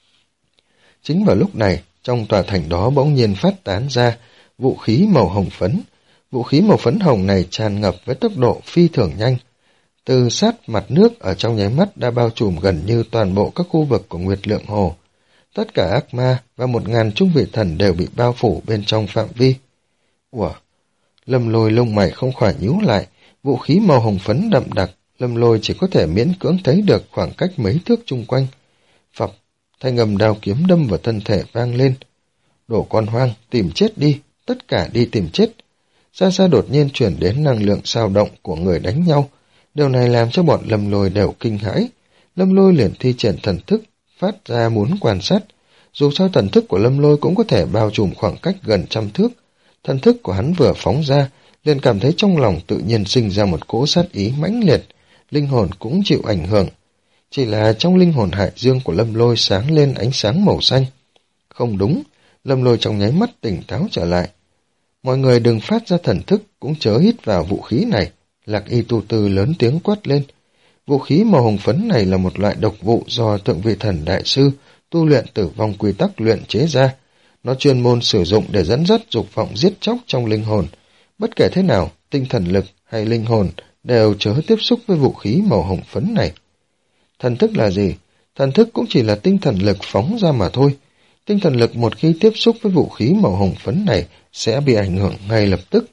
B: Chính vào lúc này, trong tòa thành đó bỗng nhiên phát tán ra vũ khí màu hồng phấn. Vũ khí màu phấn hồng này tràn ngập với tốc độ phi thường nhanh. Từ sát mặt nước ở trong nháy mắt đã bao trùm gần như toàn bộ các khu vực của Nguyệt Lượng Hồ. Tất cả ác ma và một ngàn trung vị thần đều bị bao phủ bên trong phạm vi. Ủa? Lâm Lôi lông mày không khỏi nhíu lại. Vũ khí màu hồng phấn đậm đặc, Lâm Lôi chỉ có thể miễn cưỡng thấy được khoảng cách mấy thước chung quanh. Phập, thanh âm đao kiếm đâm vào thân thể vang lên. Đồ con hoang, tìm chết đi, tất cả đi tìm chết. Xa xa đột nhiên chuyển đến năng lượng sao động của người đánh nhau. Điều này làm cho bọn Lâm Lôi đều kinh hãi. Lâm Lôi liền thi triển thần thức, phát ra muốn quan sát. Dù sao thần thức của Lâm Lôi cũng có thể bao trùm khoảng cách gần trăm thước. Thần thức của hắn vừa phóng ra, liền cảm thấy trong lòng tự nhiên sinh ra một cỗ sát ý mãnh liệt. Linh hồn cũng chịu ảnh hưởng. Chỉ là trong linh hồn hải dương của Lâm Lôi sáng lên ánh sáng màu xanh. Không đúng, Lâm Lôi trong nháy mắt tỉnh táo trở lại. Mọi người đừng phát ra thần thức, cũng chớ hít vào vũ khí này. Lạc Y Tu Tư lớn tiếng quát lên. Vũ khí màu hồng phấn này là một loại độc vụ do thượng vị thần đại sư tu luyện tử vong quy tắc luyện chế ra. Nó chuyên môn sử dụng để dẫn dắt dục vọng giết chóc trong linh hồn. Bất kể thế nào, tinh thần lực hay linh hồn đều chớ tiếp xúc với vũ khí màu hồng phấn này. Thần thức là gì? Thần thức cũng chỉ là tinh thần lực phóng ra mà thôi. Tinh thần lực một khi tiếp xúc với vũ khí màu hồng phấn này sẽ bị ảnh hưởng ngay lập tức.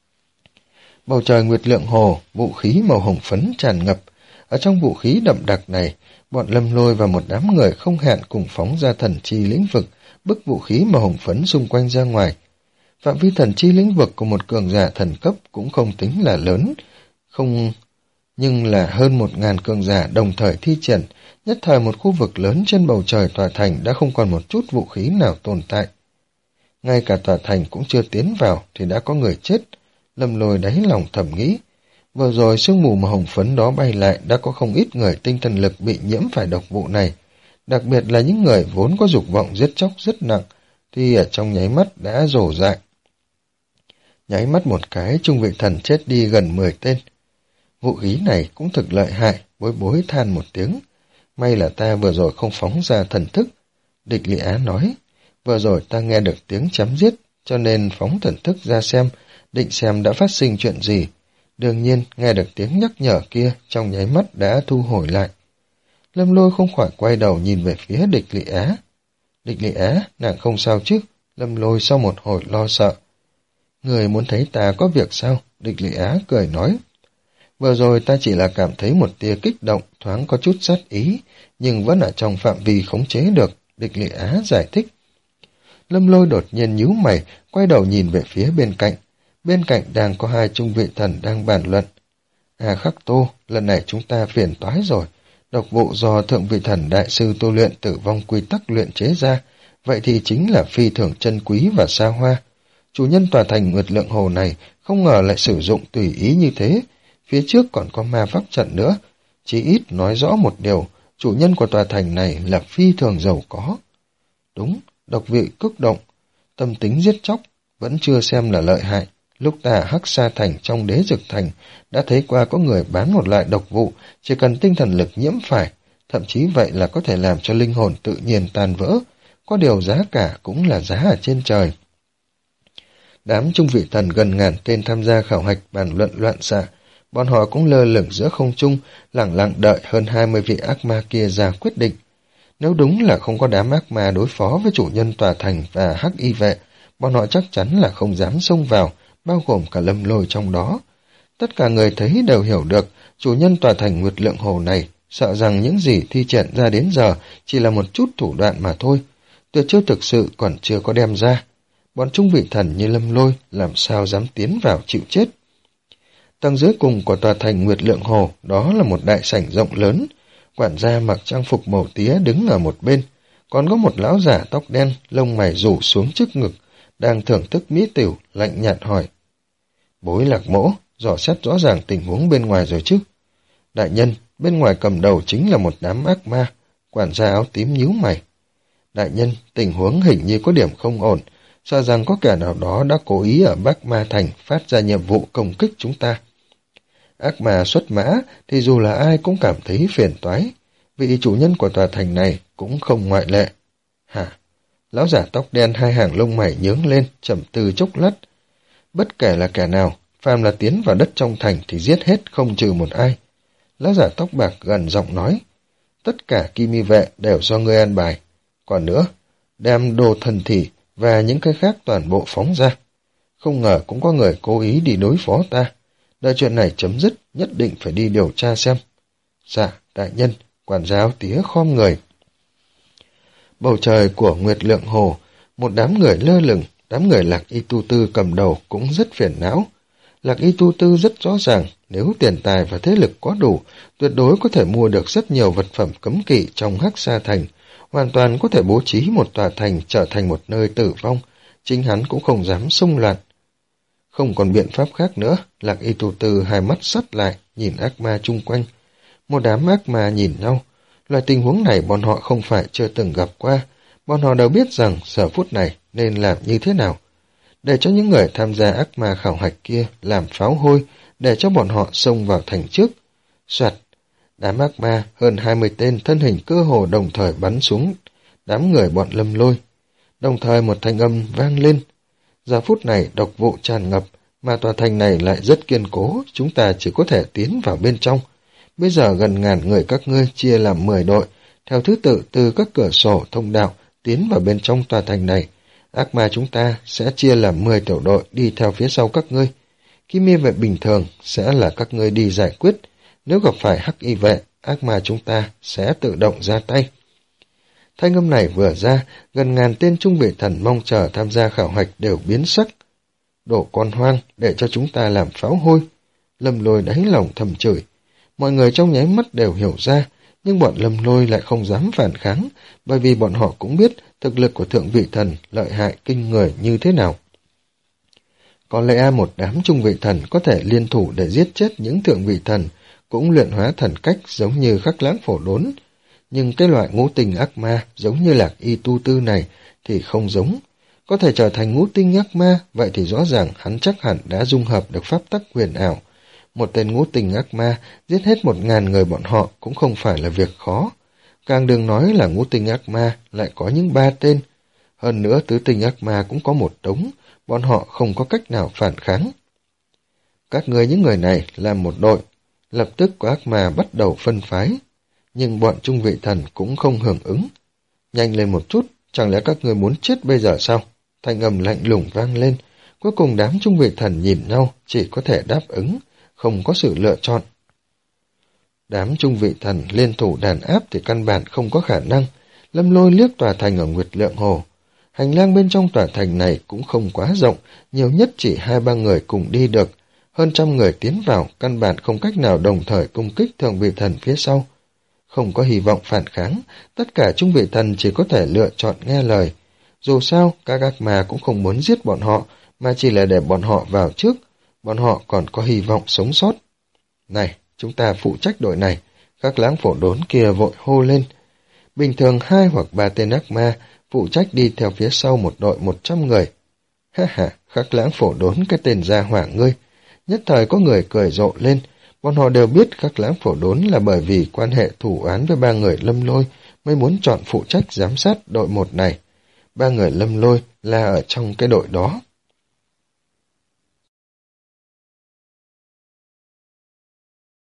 B: Bầu trời Nguyệt Lượng Hồ, vũ khí màu hồng phấn tràn ngập. Ở trong vũ khí đậm đặc này, bọn Lâm Lôi và một đám người không hẹn cùng phóng ra thần chi lĩnh vực, bức vũ khí màu hồng phấn xung quanh ra ngoài. Phạm vi thần chi lĩnh vực của một cường giả thần cấp cũng không tính là lớn, không nhưng là hơn một ngàn cường giả đồng thời thi triển, nhất thời một khu vực lớn trên bầu trời tòa thành đã không còn một chút vũ khí nào tồn tại. ngay cả tòa thành cũng chưa tiến vào thì đã có người chết. Lâm Lôi đáy lòng thầm nghĩ, vừa rồi sương mù mà hồng phấn đó bay lại đã có không ít người tinh thần lực bị nhiễm phải độc vụ này, đặc biệt là những người vốn có dục vọng giết chóc rất nặng, thì ở trong nháy mắt đã rổ dại. Nháy mắt một cái, Trung Vị Thần chết đi gần mười tên. Vũ khí này cũng thực lợi hại, Bối Bối than một tiếng. May là ta vừa rồi không phóng ra thần thức. Địch Lị Á nói, vừa rồi ta nghe được tiếng chém giết, cho nên phóng thần thức ra xem, định xem đã phát sinh chuyện gì. Đương nhiên, nghe được tiếng nhắc nhở kia, trong nháy mắt đã thu hồi lại. Lâm Lôi không khỏi quay đầu nhìn về phía Địch Lị Á. Địch Lị Á, nàng không sao chứ? Lâm Lôi sau một hồi lo sợ. Người muốn thấy ta có việc sao? Địch Lị Á cười nói. Vừa rồi ta chỉ là cảm thấy một tia kích động, thoáng có chút sát ý, nhưng vẫn ở trong phạm vi khống chế được, Địch Lị Á giải thích. Lâm Lôi đột nhiên nhíu mày, quay đầu nhìn về phía bên cạnh. Bên cạnh đang có hai trung vị thần đang bàn luận. À Khắc Tô, lần này chúng ta phiền toái rồi. Độc vụ do thượng vị thần đại sư tu luyện tử vong quy tắc luyện chế ra, vậy thì chính là phi thường chân quý và xa hoa. Chủ nhân tòa thành Nguyệt Lượng Hồ này không ngờ lại sử dụng tùy ý như thế, phía trước còn có ma pháp trận nữa. Chỉ ít nói rõ một điều, chủ nhân của tòa thành này là phi thường giàu có. Đúng, độc vị cước động, tâm tính giết chóc, vẫn chưa xem là lợi hại. Lúc ta Hắc Sa Thành trong Đế Dực Thành đã thấy qua có người bán một loại độc vụ, chỉ cần tinh thần lực nhiễm phải, thậm chí vậy là có thể làm cho linh hồn tự nhiên tan vỡ, có điều giá cả cũng là giá ở trên trời. Đám trung vị thần gần ngàn tên tham gia khảo hạch bàn luận loạn xạ, bọn họ cũng lơ lửng giữa không trung, lẳng lặng đợi hơn hai mươi vị ác ma kia ra quyết định. Nếu đúng là không có đám ác ma đối phó với chủ nhân tòa thành và Hắc Y vệ, bọn họ chắc chắn là không dám xông vào, bao gồm cả Lâm Lôi trong đó. Tất cả người thấy đều hiểu được, chủ nhân tòa thành Nguyệt Lượng Hồ này sợ rằng những gì thi triển ra đến giờ chỉ là một chút thủ đoạn mà thôi, tuyệt chiêu thực sự còn chưa có đem ra. Bọn trung vị thần như Lâm Lôi làm sao dám tiến vào chịu chết. Tầng dưới cùng của tòa thành Nguyệt Lượng Hồ đó là một đại sảnh rộng lớn, quản gia mặc trang phục màu tía đứng ở một bên, còn có một lão giả tóc đen, lông mày rủ xuống trước ngực, đang thưởng thức mỹ tiểu, lạnh nhạt hỏi. Bối Lạc Mỗ, dò xét rõ ràng tình huống bên ngoài rồi chứ? Đại nhân, bên ngoài cầm đầu chính là một đám ác ma, quản gia áo tím nhíu mày. Đại nhân, tình huống hình như có điểm không ổn, sợ rằng có kẻ nào đó đã cố ý ở Bắc Ma Thành phát ra nhiệm vụ công kích chúng ta. Ác ma xuất mã thì dù là ai cũng cảm thấy phiền toái, vị chủ nhân của tòa thành này cũng không ngoại lệ. Hả? Lão giả tóc đen hai hàng lông mày nhướng lên, trầm tư chốc lát. Bất kể là kẻ nào, phàm là tiến vào đất trong thành thì giết hết không trừ một ai. Lão giả tóc bạc gần giọng nói. Tất cả kim y vệ đều do ngươi an bài. Còn nữa, đem đồ thần thị và những cái khác toàn bộ phóng ra. Không ngờ cũng có người cố ý đi đối phó ta. Đợi chuyện này chấm dứt, nhất định phải đi điều tra xem. Dạ, đại nhân, quản giáo tía khom người. Bầu trời của Nguyệt Lượng Hồ, một đám người lơ lửng, đám người Lạc Y Tu Tư cầm đầu cũng rất phiền não. Lạc Y Tu Tư rất rõ ràng, nếu tiền tài và thế lực có đủ, tuyệt đối có thể mua được rất nhiều vật phẩm cấm kỵ trong Hắc Sa Thành, hoàn toàn có thể bố trí một tòa thành trở thành một nơi tử vong, chính hắn cũng không dám xông loạn. Không còn biện pháp khác nữa, Lạc Y Tu Tư hai mắt sắt lại, nhìn ác ma chung quanh. Một đám ác ma nhìn nhau, loại tình huống này bọn họ không phải chưa từng gặp qua, bọn họ đều biết rằng giờ phút này nên làm như thế nào. Để cho những người tham gia ác ma khảo hạch kia làm pháo hôi, để cho bọn họ xông vào thành trước. Soạt, đám ác ma hơn hai mươi tên thân hình cơ hồ đồng thời bắn xuống đám người bọn Lâm Lôi. Đồng thời một thanh âm vang lên. Giờ phút này độc vụ tràn ngập, mà tòa thành này lại rất kiên cố, chúng ta chỉ có thể tiến vào bên trong. Bây giờ gần ngàn người các ngươi chia làm mười đội, theo thứ tự từ các cửa sổ thông đạo tiến vào bên trong tòa thành này. Ác ma chúng ta sẽ chia làm mười tiểu đội đi theo phía sau các ngươi. Kim y vệ bình thường sẽ là các ngươi đi giải quyết. Nếu gặp phải Hắc Y vệ, ác ma chúng ta sẽ tự động ra tay. Thanh âm này vừa ra, gần ngàn tên trung vị thần mong chờ tham gia khảo hạch đều biến sắc. Đổ con hoang để cho chúng ta làm pháo hôi. Lâm Lôi đáy lòng thầm chửi. Mọi người trong nháy mắt đều hiểu ra, nhưng bọn Lâm Lôi lại không dám phản kháng, bởi vì bọn họ cũng biết thực lực của thượng vị thần lợi hại kinh người như thế nào. Có lẽ một đám trung vị thần có thể liên thủ để giết chết những thượng vị thần, cũng luyện hóa thần cách giống như Khắc Lãng Phổ Đốn. Nhưng cái loại ngũ tinh ác ma giống như Lạc Y Tu Tư này thì không giống. Có thể trở thành ngũ tinh ác ma, vậy thì rõ ràng hắn chắc hẳn đã dung hợp được pháp tắc huyền ảo. Một tên ngũ tinh ác ma giết hết một ngàn người bọn họ cũng không phải là việc khó. Càng đừng nói là ngũ tinh ác ma lại có những ba tên. Hơn nữa tứ tinh ác ma cũng có một đống, bọn họ không có cách nào phản kháng. Các người những người này làm một đội, lập tức có ác ma bắt đầu phân phái. Nhưng bọn trung vị thần cũng không hưởng ứng. Nhanh lên một chút, chẳng lẽ các người muốn chết bây giờ sao? Thanh âm lạnh lùng vang lên. Cuối cùng đám trung vị thần nhìn nhau, chỉ có thể đáp ứng, không có sự lựa chọn. Đám trung vị thần liên thủ đàn áp thì căn bản không có khả năng. Lâm Lôi liếc tòa thành ở Nguyệt Lượng Hồ. Hành lang bên trong tòa thành này cũng không quá rộng, nhiều nhất chỉ hai ba người cùng đi được. Hơn trăm người tiến vào, căn bản không cách nào đồng thời công kích thượng vị thần phía sau. Không có hy vọng phản kháng, tất cả trung vị thần chỉ có thể lựa chọn nghe lời. Dù sao, các ác ma cũng không muốn giết bọn họ, mà chỉ là để bọn họ vào trước. Bọn họ còn có hy vọng sống sót. Này, chúng ta phụ trách đội này. Khắc Lãng Phổ Đốn kia vội hô lên. Bình thường hai hoặc ba tên ác ma phụ trách đi theo phía sau một đội một trăm người. Ha ha, Khắc Lãng Phổ Đốn cái tên gia hỏa ngươi. Nhất thời có người cười rộ lên. Bọn họ đều biết Khắc Lãng Phổ Đốn là bởi vì quan hệ thủ án với ba người Lâm Lôi mới muốn chọn phụ trách giám sát đội một này. Ba người Lâm Lôi là ở trong cái đội đó.